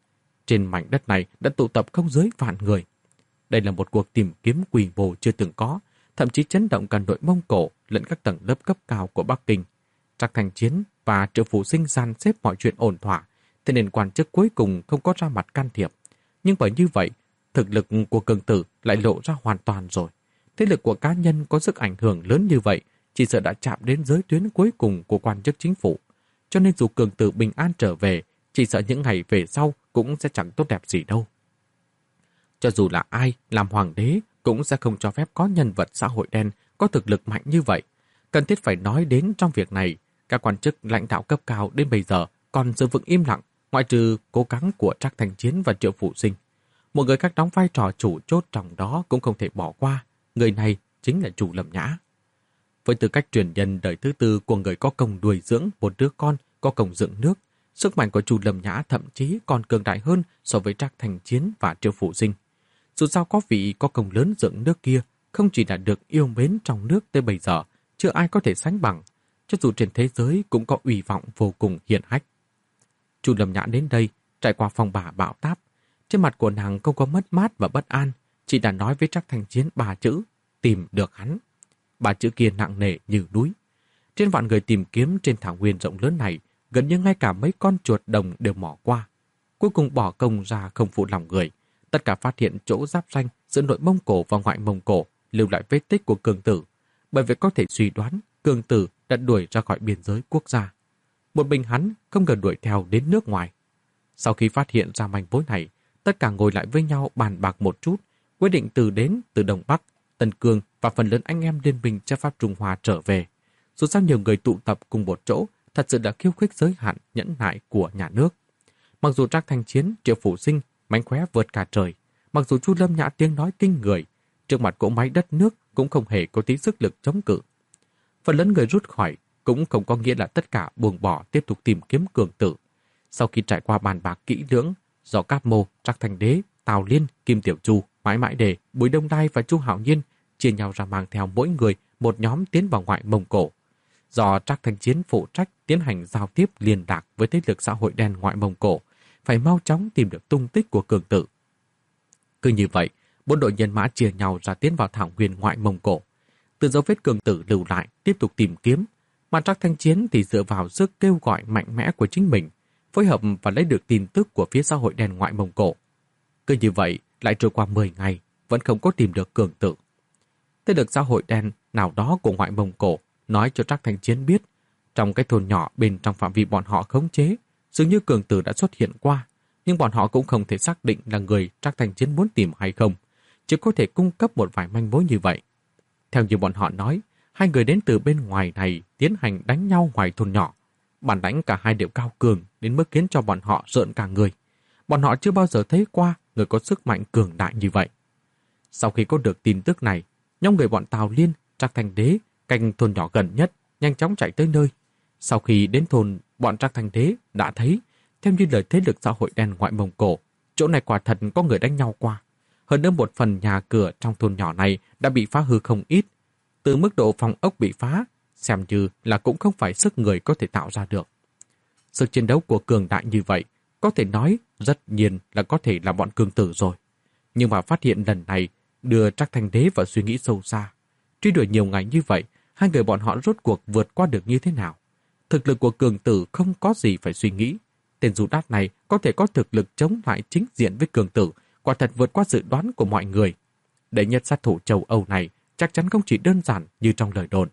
Trên mảnh đất này đã tụ tập không dưới vạn người. Đây là một cuộc tìm kiếm quy mô chưa từng có, thậm chí chấn động cả nội Mông Cổ lẫn các tầng lớp cấp cao của Bắc Kinh. Trác Thành Chiến và Triệu Phủ Sinh san xếp mọi chuyện ổn thỏa, thế nên quan chức cuối cùng không có ra mặt can thiệp. Nhưng bởi như vậy, thực lực của Cường Tử lại lộ ra hoàn toàn rồi. Thế lực của cá nhân có sức ảnh hưởng lớn như vậy, chỉ sợ đã chạm đến giới tuyến cuối cùng của quan chức chính phủ. Cho nên dù Cường Tử bình an trở về, chỉ sợ những ngày về sau cũng sẽ chẳng tốt đẹp gì đâu. Cho dù là ai làm hoàng đế cũng sẽ không cho phép có nhân vật xã hội đen có thực lực mạnh như vậy. Cần thiết phải nói đến trong việc này, các quan chức lãnh đạo cấp cao đến bây giờ còn giữ vững im lặng, ngoại trừ cố gắng của Trác Thành Chiến và Triệu Phủ Sinh. Một người khác đóng vai trò chủ chốt trong đó cũng không thể bỏ qua, người này chính là Chu Lâm Nhã. Với tư cách truyền nhân đời thứ tư của người có công nuôi dưỡng một đứa con có công dựng nước, sức mạnh của Chu Lâm Nhã thậm chí còn cường đại hơn so với Trác Thành Chiến và Triệu Phủ Sinh. Dù sao có vị có công lớn dựng nước kia, không chỉ đã được yêu mến trong nước tới bây giờ, chưa ai có thể sánh bằng, cho dù trên thế giới cũng có uy vọng vô cùng hiển hách. Chu Lâm Nhã đến đây, trải qua phong ba bão táp, trên mặt của nàng không có mất mát và bất an, chỉ đã nói với Trác Thành Chiến ba chữ, tìm được hắn. Ba chữ kia nặng nề như núi. Trên vạn người tìm kiếm trên thảo nguyên rộng lớn này, gần như ngay cả mấy con chuột đồng đều mò qua. Cuối cùng bỏ công ra không phụ lòng người. Tất cả phát hiện chỗ giáp ranh giữa nội Mông Cổ và ngoại Mông Cổ, lưu lại vết tích của Cường Tử. Bởi vậy có thể suy đoán Cường Tử đã đuổi ra khỏi biên giới quốc gia. Một mình hắn không cần đuổi theo đến nước ngoài. Sau khi phát hiện ra manh mối này, tất cả ngồi lại với nhau bàn bạc một chút, quyết định từ đến từ Đông Bắc, Tân Cương và phần lớn anh em liên minh chấp pháp Trung Hoa trở về. Dù sao nhiều người tụ tập cùng một chỗ, thật sự đã khiêu khích giới hạn nhẫn nại của nhà nước. Mặc dù Trác Thành Chiến, Triệu Phủ Sinh mánh khóe vượt cả trời, mặc dù Chu Lâm Nhã tiếng nói kinh người, trước mặt cỗ máy đất nước cũng không hề có tí sức lực chống cự. Phần lớn người rút khỏi cũng không có nghĩa là tất cả buông bỏ tiếp tục tìm kiếm Cường Tử. Sau khi trải qua bàn bạc kỹ lưỡng, do Cáp Mô, Trác Thành Đế, Tào Liên, Kim Tiểu Chu, Mãi Mãi Đề, Bùi Đông Đai và Chu Hạo Nhiên chia nhau ra mang theo mỗi người một nhóm tiến vào ngoại Mông Cổ. Do Trác Thành Chiến phụ trách tiến hành giao tiếp liên lạc với thế lực xã hội đen ngoại Mông Cổ, phải mau chóng tìm được tung tích của Cường Tử. Cứ như vậy, bốn đội nhân mã chia nhau ra tiến vào thảo nguyên ngoại Mông Cổ. Từ dấu vết Cường Tử lưu lại, tiếp tục tìm kiếm, mà Trác Thành Chiến thì dựa vào sức kêu gọi mạnh mẽ của chính mình, phối hợp và lấy được tin tức của phía xã hội đen ngoại Mông Cổ. Cứ như vậy, lại trôi qua mười ngày, vẫn không có tìm được Cường Tử. Thế lực xã hội đen nào đó của ngoại Mông Cổ nói cho Trác Thành Chiến biết, trong cái thôn nhỏ bên trong phạm vi bọn họ khống chế, dường như Cường Tử đã xuất hiện qua, nhưng bọn họ cũng không thể xác định là người Trác Thành Chiến muốn tìm hay không, chỉ có thể cung cấp một vài manh mối như vậy. Theo như bọn họ nói, hai người đến từ bên ngoài này tiến hành đánh nhau ngoài thôn nhỏ. Bản đánh cả hai đều cao cường đến mức khiến cho bọn họ rợn cả người. Bọn họ chưa bao giờ thấy qua người có sức mạnh cường đại như vậy. Sau khi có được tin tức này, nhóm người bọn Tào Liên, Trác Thành Đế canh thôn nhỏ gần nhất nhanh chóng chạy tới nơi. Sau khi đến thôn, bọn Trác Thành Đế đã thấy, theo như lời thế lực xã hội đen ngoại Mông Cổ, chỗ này quả thật có người đánh nhau qua. Hơn nữa một phần nhà cửa trong thôn nhỏ này đã bị phá hư không ít. Từ mức độ phòng ốc bị phá, xem như là cũng không phải sức người có thể tạo ra được. Sức chiến đấu của cường đại như vậy, có thể nói rất nhiên là có thể là bọn Cường Tử rồi. Nhưng mà phát hiện lần này đưa Trác Thành Đế vào suy nghĩ sâu xa. Truy đuổi nhiều ngày như vậy, hai người bọn họ rốt cuộc vượt qua được như thế nào? Thực lực của Cường Tử không có gì phải suy nghĩ. Tên du đát này có thể có thực lực chống lại chính diện với Cường Tử, quả thật vượt qua dự đoán của mọi người. Đệ nhất sát thủ châu Âu này chắc chắn không chỉ đơn giản như trong lời đồn.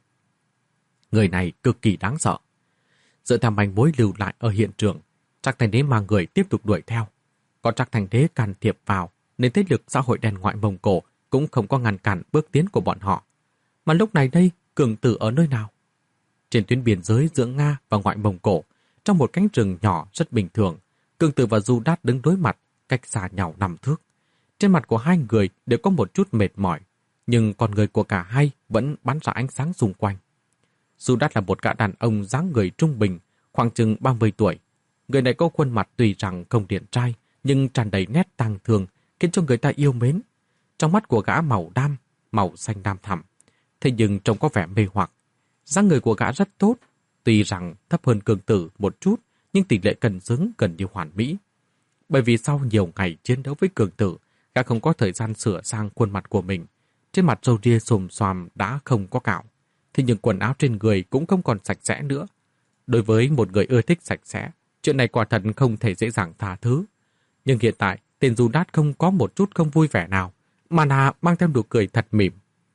Người này cực kỳ đáng sợ. Dựa theo manh mối lưu lại ở hiện trường, Trác Thành Đế mang người tiếp tục đuổi theo. Có Trác Thành Đế can thiệp vào, nên thế lực xã hội đen ngoại Mông Cổ cũng không có ngăn cản bước tiến của bọn họ. Mà lúc này đây, Cường Tử ở nơi nào? Trên tuyến biên giới giữa Nga và ngoại Mông Cổ, trong một cánh rừng nhỏ rất bình thường, Cường Tử và Du Đát đứng đối mặt, cách xa nhau năm thước. Trên mặt của hai người đều có một chút mệt mỏi, nhưng con người của cả hai vẫn bắn ra ánh sáng xung quanh. Du Đát là một gã đàn ông dáng người trung bình, khoảng chừng ba mươi tuổi. Người này có khuôn mặt tuy rằng không điển trai, nhưng tràn đầy nét tang thương, khiến cho người ta yêu mến. Trong mắt của gã màu đam, màu xanh đam thẳm, thế nhưng trông có vẻ mê hoặc. Dáng người của gã rất tốt, tuy rằng thấp hơn Cường Tử một chút, nhưng tỷ lệ cân xứng gần như hoàn mỹ. bởi vì sau nhiều ngày chiến đấu với cường tử, gã không có thời gian sửa sang khuôn mặt của mình. Trên mặt râu ria xồm xoàm đã không có cạo, thì những quần áo trên người cũng không còn sạch sẽ nữa. Đối với một người ưa thích sạch sẽ, chuyện này quả thật không thể dễ dàng tha thứ. Nhưng hiện tại, tên Judas không có một chút không vui vẻ nào, mà là mang theo nụ cười thật mỉm.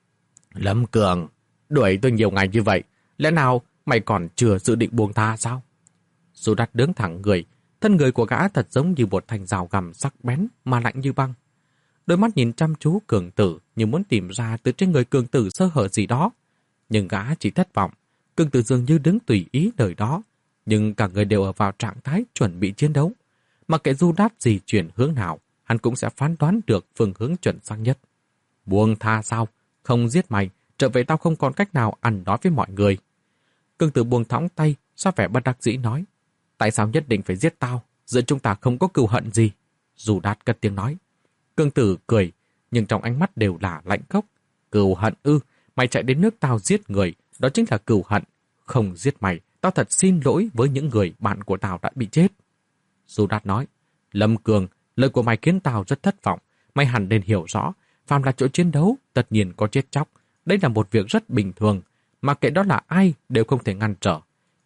Lâm Cường, đuổi tôi nhiều ngày như vậy, lẽ nào mày còn chưa dự định buông tha sao? Judas đứng thẳng người, thân người của gã thật giống như một thanh rào găm sắc bén mà lạnh như băng. Đôi mắt nhìn chăm chú cường tử như muốn tìm ra từ trên người cường tử sơ hở gì đó. Nhưng gã chỉ thất vọng, cường tử dường như đứng tùy ý đời đó, nhưng cả người đều ở vào trạng thái chuẩn bị chiến đấu. Mặc kệ Judas gì chuyển hướng nào, hắn cũng sẽ phán đoán được phương hướng chuẩn xác nhất. Buông tha sao? Không giết mày, trở về tao không còn cách nào ăn nói với mọi người. Cường tử buông thõng tay, ra vẻ bất đắc dĩ nói. Tại sao nhất định phải giết tao? Giữa chúng ta không có cừu hận gì. Judas cất tiếng nói. Cường tử cười, nhưng trong ánh mắt đều là lạnh khốc. Cừu hận ư, mày chạy đến nước tao giết người, đó chính là cừu hận. Không giết mày, tao thật xin lỗi với những người bạn của tao đã bị chết. Judas nói, Lâm Cường, lời của mày khiến tao rất thất vọng. Mày hẳn nên hiểu rõ, phàm là chỗ chiến đấu, tất nhiên có chết chóc. Đây là một việc rất bình thường, mà kệ đó là ai đều không thể ngăn trở.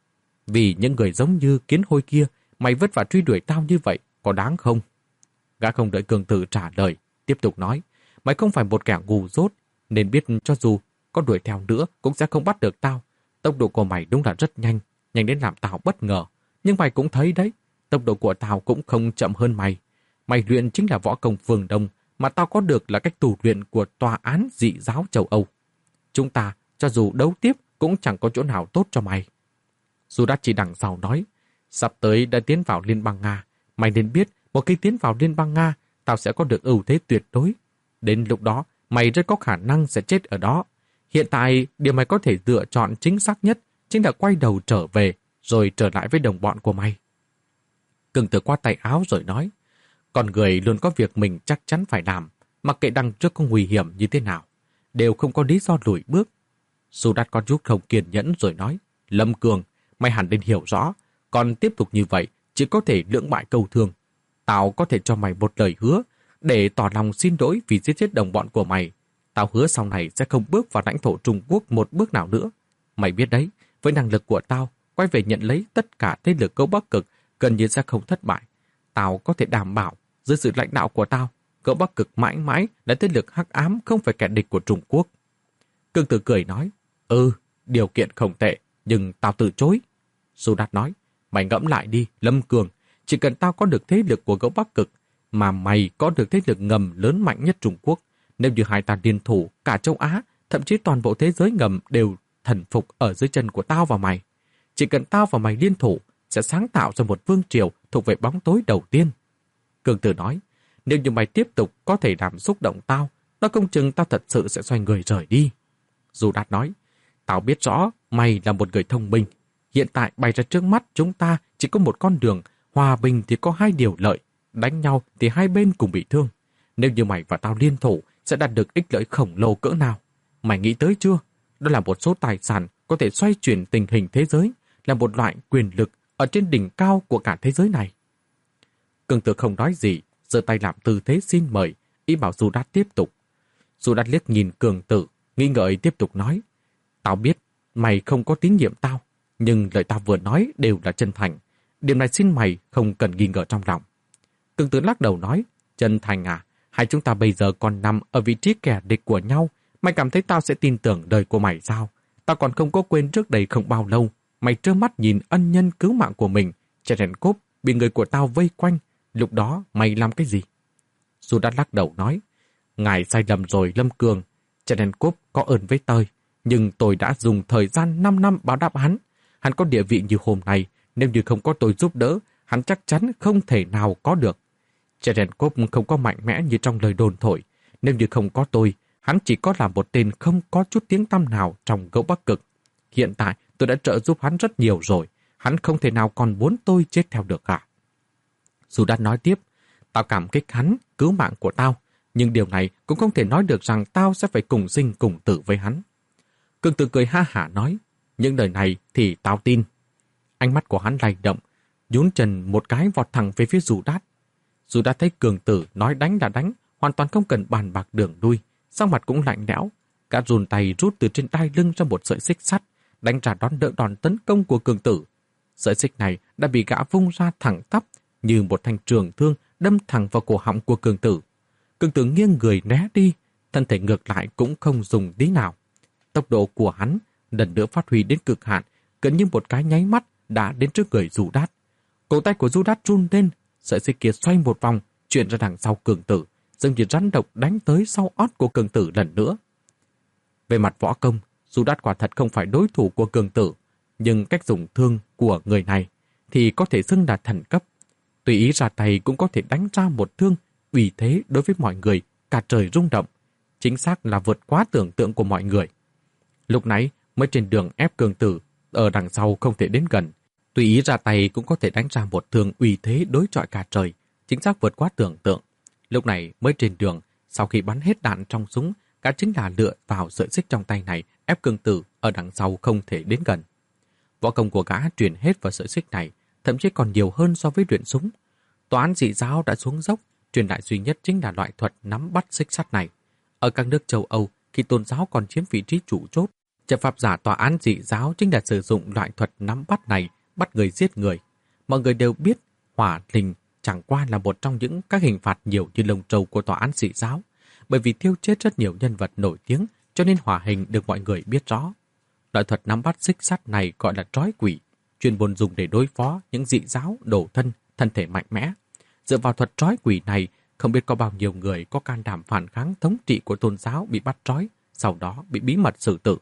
Vì những người giống như kiến hôi kia, mày vất vả truy đuổi tao như vậy, có đáng không? Gã không đợi cường tử trả lời, tiếp tục nói, mày không phải một kẻ ngu dốt, nên biết cho dù có đuổi theo nữa cũng sẽ không bắt được tao. Tốc độ của mày đúng là rất nhanh, nhanh đến làm tao bất ngờ. Nhưng mày cũng thấy đấy, tốc độ của tao cũng không chậm hơn mày. Mày luyện chính là võ công phương Đông, mà tao có được là cách tu luyện của tòa án dị giáo châu Âu. Chúng ta, cho dù đấu tiếp, cũng chẳng có chỗ nào tốt cho mày. Judas chỉ đằng sau nói, sắp tới đã tiến vào Liên bang Nga. Mày nên biết, một khi tiến vào Liên bang Nga, tao sẽ có được ưu thế tuyệt đối. Đến lúc đó, mày rất có khả năng sẽ chết ở đó. Hiện tại, điều mày có thể lựa chọn chính xác nhất chính là quay đầu trở về, rồi trở lại với đồng bọn của mày. Cường tử qua tay áo rồi nói, con người luôn có việc mình chắc chắn phải làm, mặc kệ đằng trước có nguy hiểm như thế nào, đều không có lý do lùi bước. Judas có chút không kiên nhẫn rồi nói, Lâm Cường, mày hẳn nên hiểu rõ, còn tiếp tục như vậy chỉ có thể lưỡng bại câu thương. Tao có thể cho mày một lời hứa để tỏ lòng xin lỗi vì giết chết đồng bọn của mày. Tao hứa sau này sẽ không bước vào lãnh thổ Trung Quốc một bước nào nữa. Mày biết đấy, với năng lực của tao, quay về nhận lấy tất cả thế lực Cấu Bắc Cực gần như sẽ không thất bại. Tao có thể đảm bảo, dưới sự lãnh đạo của tao, Cấu Bắc Cực mãi mãi là thế lực hắc ám không phải kẻ địch của Trung Quốc. Cường tử cười nói, ừ, điều kiện không tệ, nhưng tao từ chối. Judas nói, mày ngẫm lại đi, Lâm Cường, chỉ cần tao có được thế lực của Cấu Bắc Cực, mà mày có được thế lực ngầm lớn mạnh nhất Trung Quốc, nếu như hai ta liên thủ, cả châu Á, thậm chí toàn bộ thế giới ngầm đều thần phục ở dưới chân của tao và mày. Chỉ cần tao và mày liên thủ, sẽ sáng tạo ra một vương triều thuộc về bóng tối đầu tiên. Cường tử nói, nếu như mày tiếp tục có thể làm xúc động tao, nó không chừng tao thật sự sẽ xoay người rời đi. Judas nói, tao biết rõ mày là một người thông minh. Hiện tại bày ra trước mắt chúng ta chỉ có một con đường, hòa bình thì có hai điều lợi, đánh nhau thì hai bên cùng bị thương. Nếu như mày và tao liên thủ, sẽ đạt được ích lợi khổng lồ cỡ nào. Mày nghĩ tới chưa? Đó là một số tài sản có thể xoay chuyển tình hình thế giới, là một loại quyền lực ở trên đỉnh cao của cả thế giới này. Cường tử không nói gì, giơ tay làm tư thế xin mời, ý bảo Judas tiếp tục. Judas liếc nhìn cường tử, nghi ngợi tiếp tục nói, tao biết mày không có tín nhiệm tao, nhưng lời tao vừa nói đều là chân thành. Điểm này xin mày không cần nghi ngờ trong lòng. Cường tử lắc đầu nói, chân thành à, hai chúng ta bây giờ còn nằm ở vị trí kẻ địch của nhau, mày cảm thấy tao sẽ tin tưởng lời của mày sao? Tao còn không có quên trước đây không bao lâu, mày trơ mắt nhìn ân nhân cứu mạng của mình, Cherenkov, bị người của tao vây quanh, lúc đó mày làm cái gì? Judas lắc đầu nói, ngài sai lầm rồi Lâm Cường, Cherenkov có ơn với tôi, nhưng tôi đã dùng thời gian năm năm báo đáp hắn. Hắn có địa vị như hôm nay, nếu như không có tôi giúp đỡ, hắn chắc chắn không thể nào có được. Cherenkov không có mạnh mẽ như trong lời đồn thổi, nếu như không có tôi, hắn chỉ có là một tên không có chút tiếng tăm nào trong Cấu Bắc Cực. Hiện tại tôi đã trợ giúp hắn rất nhiều rồi, hắn không thể nào còn muốn tôi chết theo được cả. Judas nói tiếp, tao cảm kích hắn, cứu mạng của tao, nhưng điều này cũng không thể nói được rằng tao sẽ phải cùng sinh cùng tử với hắn. Cường tử cười ha hả nói, những lời này thì tao tin. Ánh mắt của hắn lay động, nhún chân một cái vọt thẳng về phía Judas. Dù đã thấy cường tử nói đánh là đánh, hoàn toàn không cần bàn bạc đường lui, sắc mặt cũng lạnh lẽo. Gã run tay rút từ trên đai lưng ra một sợi xích sắt, đánh ra đón đỡ đòn tấn công của cường tử. Sợi xích này đã bị gã vung ra thẳng tắp như một thanh trường thương đâm thẳng vào cổ họng của cường tử. Cường tử nghiêng người né đi, thân thể ngược lại cũng không dùng tí nào. Tốc độ của hắn lần nữa phát huy đến cực hạn, gần như một cái nháy mắt đã đến trước người Du Đát. Cổ tay của Du Đát run lên, sợi xích kia xoay một vòng, chuyển ra đằng sau cường tử, dường như rắn độc đánh tới sau ót của cường tử lần nữa. Về mặt võ công, Du Đát quả thật không phải đối thủ của cường tử, nhưng cách dùng thương của người này thì có thể xưng là thần cấp. Tùy ý ra tay cũng có thể đánh ra một thương uy thế đối với mọi người, cả trời rung động. Chính xác là vượt quá tưởng tượng của mọi người. Lúc nãy mới trên đường ép cường tử, ở đằng sau không thể đến gần. Tùy ý ra tay cũng có thể đánh ra một thương uy thế đối chọi cả trời, chính xác vượt quá tưởng tượng. Lúc này mới trên đường, sau khi bắn hết đạn trong súng, cả chính là lựa vào sợi xích trong tay này ép cường tử ở đằng sau không thể đến gần. Võ công của gã truyền hết vào sợi xích này, thậm chí còn nhiều hơn so với luyện súng. Tòa án dị giáo đã xuống dốc, truyền đại duy nhất chính là loại thuật nắm bắt xích sắt này. Ở các nước châu Âu, khi tôn giáo còn chiếm vị trí chủ chốt, trận pháp giả tòa án dị giáo chính là sử dụng loại thuật nắm bắt này bắt người giết người. Mọi người đều biết hỏa linh chẳng qua là một trong những các hình phạt nhiều như lông trâu của tòa án dị giáo, bởi vì thiêu chết rất nhiều nhân vật nổi tiếng, cho nên hỏa hình được mọi người biết rõ. Loại thuật nắm bắt xích sắt này gọi là trói quỷ, chuyên môn dùng để đối phó những dị giáo đổ thân, thân thể mạnh mẽ. Dựa vào thuật trói quỷ này, không biết có bao nhiêu người có can đảm phản kháng thống trị của tôn giáo bị bắt trói, sau đó bị bí mật xử tử.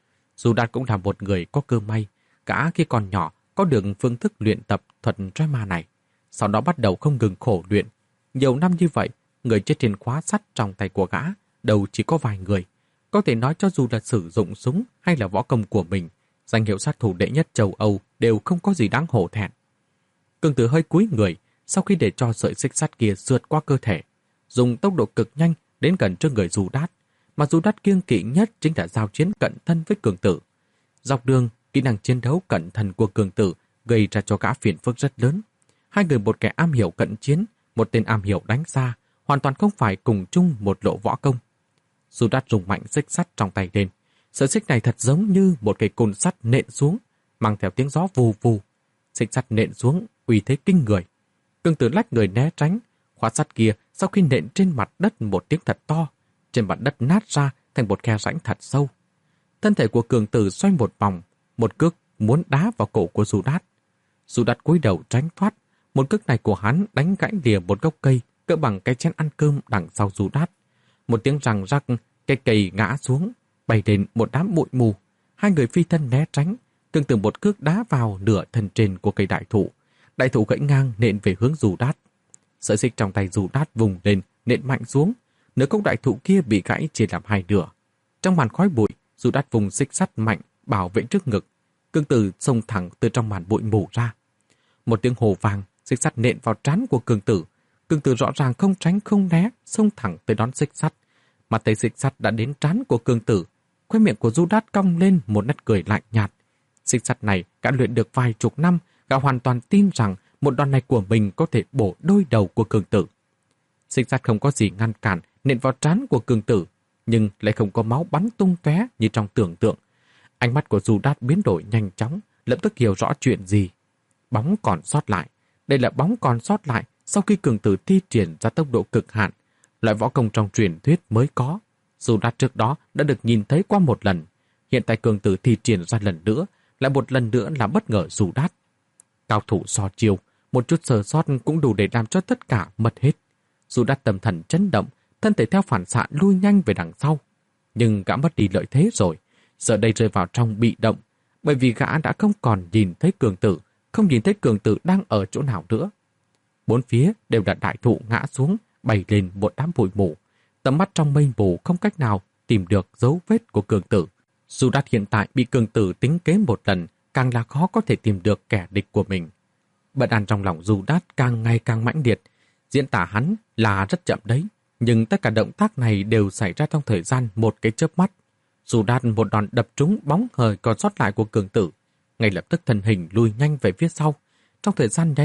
Du Đát cũng là một người có cơ may, cả khi còn nhỏ có được phương thức luyện tập thuật trói ma này. Sau đó bắt đầu không ngừng khổ luyện. Nhiều năm như vậy, người chết trên khóa sắt trong tay của gã, đầu chỉ có vài người. Có thể nói cho dù là sử dụng súng hay là võ công của mình, danh hiệu sát thủ đệ nhất châu Âu đều không có gì đáng hổ thẹn. Cường tử hơi cúi người, sau khi để cho sợi xích sắt kia sượt qua cơ thể, dùng tốc độ cực nhanh đến gần trước người Du Đát. Mà Du Đát kiêng kỵ nhất chính là giao chiến cận thân với cường tử. Dọc đường, kỹ năng chiến đấu cận thân của cường tử gây ra cho gã phiền phức rất lớn. Hai người, một kẻ am hiểu cận chiến, một tên am hiểu đánh xa, hoàn toàn không phải cùng chung một lộ võ công. Du Đát dùng mạnh xích sắt trong tay lên. Sợi xích này thật giống như một cây côn sắt nện xuống, mang theo tiếng gió vù vù. Xích sắt nện xuống, uy thế kinh người. Cường tử lách người né tránh, khóa sắt kia sau khi nện trên mặt đất một tiếng thật to, trên mặt đất nát ra thành một khe rãnh thật sâu. Thân thể của cường tử xoay một vòng, một cước muốn đá vào cổ của Du Đát. Du Đát cúi đầu tránh thoát, một cước này của hắn đánh gãy lìa một gốc cây cỡ bằng cái chén ăn cơm đằng sau Du Đát. Một tiếng răng rắc, cây cây ngã xuống, bay lên một đám bụi mù. Hai người phi thân né tránh, cường tử một cước đá vào nửa thân trên của cây đại thụ. Đại thụ gãy ngang nện về hướng Du Đát. Sợi xích trong tay Du Đát vùng lên, nện mạnh xuống. Nửa gốc đại thụ kia bị gãy chia làm hai nửa. Trong màn khói bụi, Du Đát vùng xích sắt mạnh bảo vệ trước ngực. Cường tử xông thẳng từ trong màn bụi mù ra. Một tiếng hồ vang, xích sắt nện vào trán của cường tử. Cường tử rõ ràng không tránh không né, xông thẳng tới đón xích sắt. Mặt tay xích sắt đã đến trán của cường tử. Khóe miệng của Du Đát cong lên một nét cười lạnh nhạt. Xích sắt này đã luyện được vài chục năm, gã hoàn toàn tin rằng một đòn này của mình có thể bổ đôi đầu của cường tử. Xích sắt không có gì ngăn cản, nện vào trán của cường tử, nhưng lại không có máu bắn tung tóe như trong tưởng tượng. Ánh mắt của Du Đát biến đổi nhanh chóng, lập tức hiểu rõ chuyện gì. Bóng còn sót lại. Đây là bóng còn sót lại sau khi cường tử thi triển ra tốc độ cực hạn, loại võ công trong truyền thuyết mới có. Du Đát trước đó đã được nhìn thấy qua một lần. Hiện tại cường tử thi triển ra lần nữa, lại một lần nữa là bất ngờ Du Đát. Cao thủ so chiêu, một chút sơ sót cũng đủ để làm cho tất cả mất hết. Du Đát tâm thần chấn động, thân thể theo phản xạ lui nhanh về đằng sau. Nhưng gã mất đi lợi thế rồi, giờ đây rơi vào trong bị động, bởi vì gã đã không còn nhìn thấy cường tử, không nhìn thấy cường tử đang ở chỗ nào nữa. Bốn phía đều là đại thụ ngã xuống, bay lên một đám bụi mù. Tầm mắt trong mây mù không cách nào tìm được dấu vết của cường tử. Du Đát hiện tại bị cường tử tính kế một lần, càng là khó có thể tìm được kẻ địch của mình. Bất an trong lòng Du Đát càng ngày càng mãnh liệt. Diễn tả hắn là rất chậm đấy, nhưng tất cả động tác này đều xảy ra trong thời gian một cái chớp mắt. Du Đát một đòn đập trúng bóng hời còn sót lại của cường tử, ngay lập tức thân hình lùi nhanh về phía sau. Trong thời gian nháy mắt,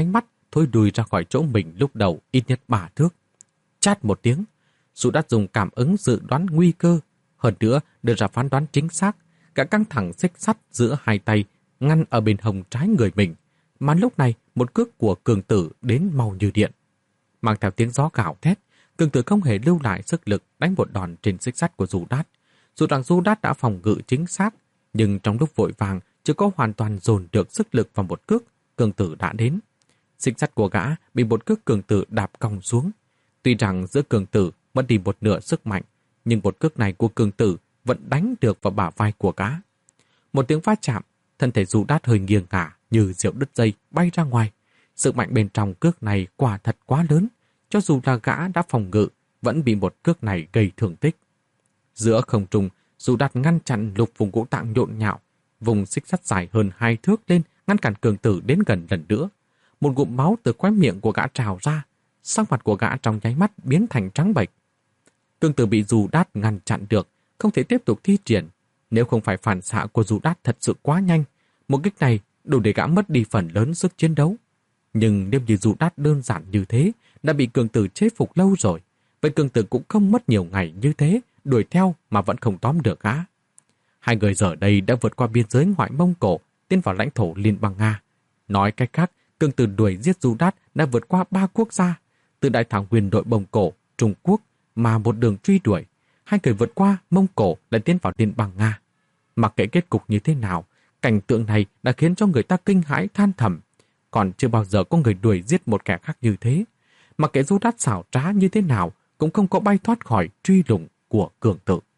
thôi đùi ra khỏi chỗ mình lúc đầu ít nhất ba thước. Chát một tiếng, dù đã dùng cảm ứng dự đoán nguy cơ, hơn nữa đưa ra phán đoán chính xác, cả căng thẳng xích sắt giữa hai tay ngăn ở bên hông trái người mình, mà lúc này một cước của cường tử đến mau như điện. Mang theo tiếng gió gào thét, cường tử không hề lưu lại sức lực đánh một đòn trên xích sắt của dù đát. Dù rằng dù đát đã phòng ngự chính xác, nhưng trong lúc vội vàng chưa có hoàn toàn dồn được sức lực vào một cước, cường tử đã đến. Xích sắt của gã bị một cước cường tử đạp cong xuống. Tuy rằng giữa cường tử mất đi một nửa sức mạnh, nhưng một cước này của cường tử vẫn đánh được vào bả vai của gã. Một tiếng va chạm, thân thể dù đát hơi nghiêng ngả như diều đứt dây bay ra ngoài. Sức mạnh bên trong cước này quả thật quá lớn, cho dù là gã đã phòng ngự, vẫn bị một cước này gây thương tích. Giữa không trung, dù đát ngăn chặn lục vùng ngũ tạng nhộn nhạo, vùng xích sắt dài hơn hai thước lên ngăn cản cường tử đến gần lần nữa. Một ngụm máu từ khóe miệng của gã trào ra, sắc mặt của gã trong nháy mắt biến thành trắng bệch. Cường tử bị dù đát ngăn chặn được, không thể tiếp tục thi triển. Nếu không phải phản xạ của dù đát thật sự quá nhanh, một kích này đủ để gã mất đi phần lớn sức chiến đấu. Nhưng nếu như dù đát đơn giản như thế, đã bị cường tử chế phục lâu rồi, vậy cường tử cũng không mất nhiều ngày như thế, đuổi theo mà vẫn không tóm được gã. Hai người giờ đây đã vượt qua biên giới ngoại Mông Cổ, tiến vào lãnh thổ Liên bang Nga. Nói cách khác, cường tử đuổi giết dù đát đã vượt qua ba quốc gia, từ Đại Thảo Nguyên nội Mông Cổ, Trung Quốc, mà một đường truy đuổi. Hai người vượt qua Mông Cổ lại tiến vào Liên bang Nga. Mặc kệ kết cục như thế nào, cảnh tượng này đã khiến cho người ta kinh hãi than thầm. Còn chưa bao giờ có người đuổi giết một kẻ khác như thế. Mặc kệ dù đát xảo trá như thế nào, cũng không có bay thoát khỏi truy lùng của cường tử.